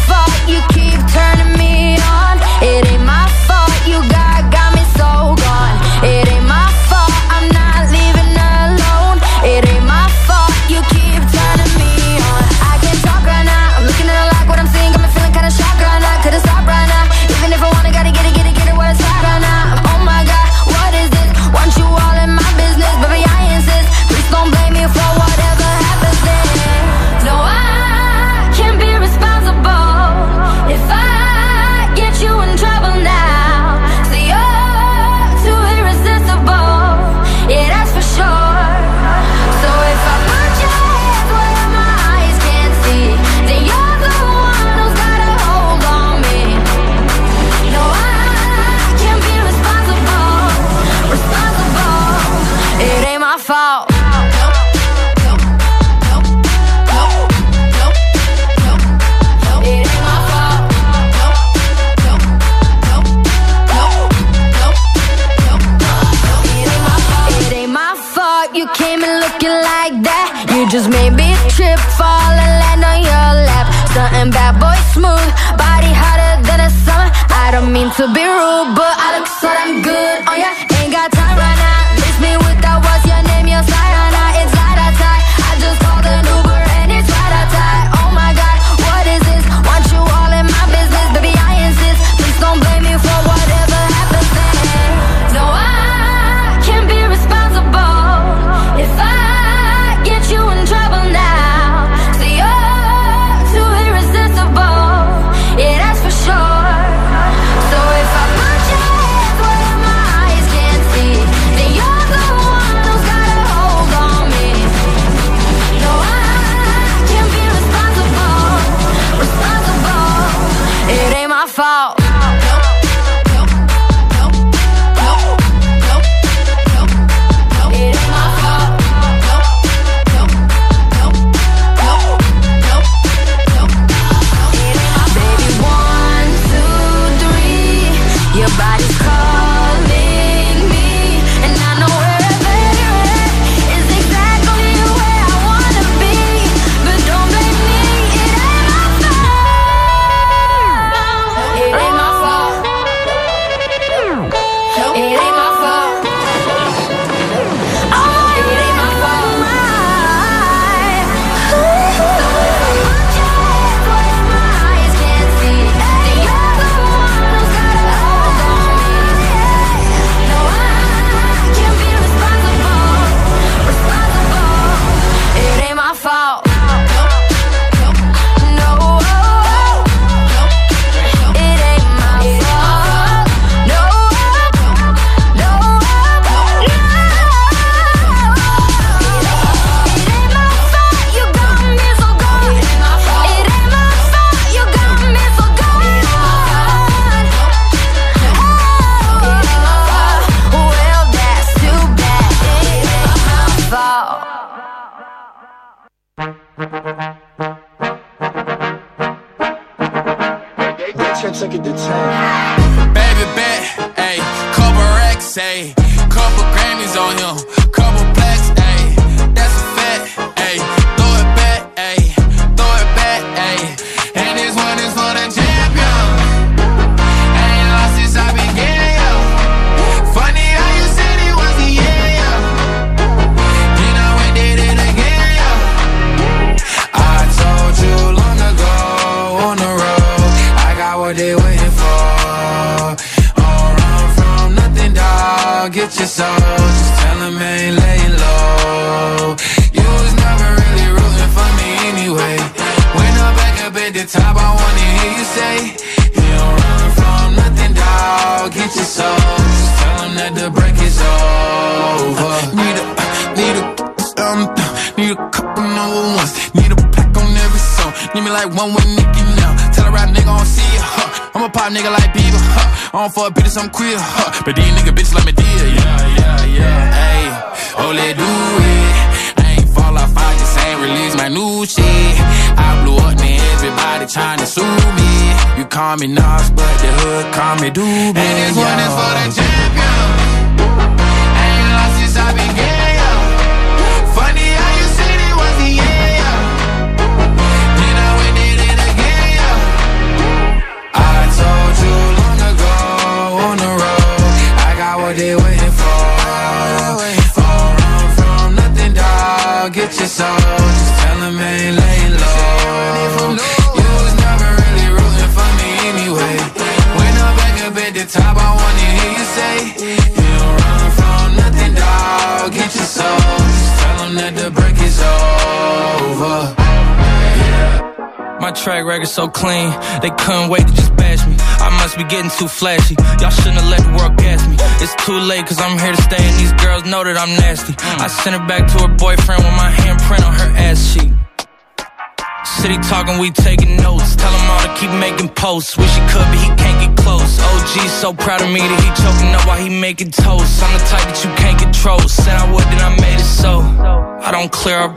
smooth, body hotter than a summer. I don't mean to be rude, but I look so damn good on ya. Ain't got time right now. Miss me with that, what's your name? Your Sayana, it's light outside. I just called an Uber and it's right outside. Oh my God, what is this? Want you all in my business, baby, I insist. Please don't blame me for whatever happens then. No, I can't be responsible if I get you in trouble now. See, you're too irresistible, yeah, that's for sure. So if I put your hands where my eyes can't see, then you're the one who's got a hold on me. No, I can't be responsible, responsible. It ain't my fault. Your body's calling me, and I know wherever you're at is exactly where I wanna be. But don't blame me, it ain't my fault. It ain't my fault. It ain't my fault. Oh, it ain't my fault. So if I put your hands where my eyes can't see, then you're the one who's got a hold on me. No, I can't be responsible, responsible. It ain't my fault. No, it ain't my fault. No, no, no. It ain't my fault you got me so gone. It ain't my fault you got me so gone. Well, that's too bad. It ain't my fault. Baby bet, ayy, couple racks, ayy, couple Grammys on him, couple plaques, ayy, that's a fact, ayy, throw it back, ayy, throw it back, ayy, and this one is for the champion. Ain't lost since I began, yo. Funny how you said it was the yeah, yo. Then I went did it again, yo. I told you long ago on the road, I got what they waiting for. Don't run from nothing, dog. Get your soul. Just tell them ain't laying low. You was never really rooting for me anyway. When I'm back up at the top, I wanna hear you say, you don't run from nothing, dog. Get your soul. Just tell them that the break is over. Need a, need a, um, need a couple number ones. Need a pack on every song. Need me like one with Nicki now. Tell a rap nigga I don't see ya, huh. I'm a pop nigga like Bieber, huh. I don't fuck bitches, I'm queer, huh. But these nigga bitches like me dear, yeah, yeah, yeah. Ayy, oh, let do it. I ain't fall off, I just ain't release my new shit. I blew up, man, everybody tryna sue me. You call me Nas, but the hood call me Doobie. And this one is for the champion. Ain't lost since I began, yo. Funny how you said it was the yeah, yo. Then I went did it again, yo. I told you long ago on the road, I got what they waiting for. Don't run from nothing, dog. Get your soul. Just tell them ain't laying low. You was never really rooting for me anyway. When I'm back up at the top, I wanna hear you say, you don't run from nothing, dog. Get your soul. Just tell them that the break is over. My track record so clean, they couldn't wait to just bash me. I must be getting too flashy. Y'all shouldn't have let the world gas me. It's too late cause I'm here to stay and these girls know that I'm nasty. I sent her back to her boyfriend with my handprint on her ass cheek. City talking, we taking notes. Tell him all to keep making posts. Wish he could, but he can't get close. O G's so proud of me that he choking up while he making toast. I'm the type that you can't control. Said I would, then I made it so. I don't clear up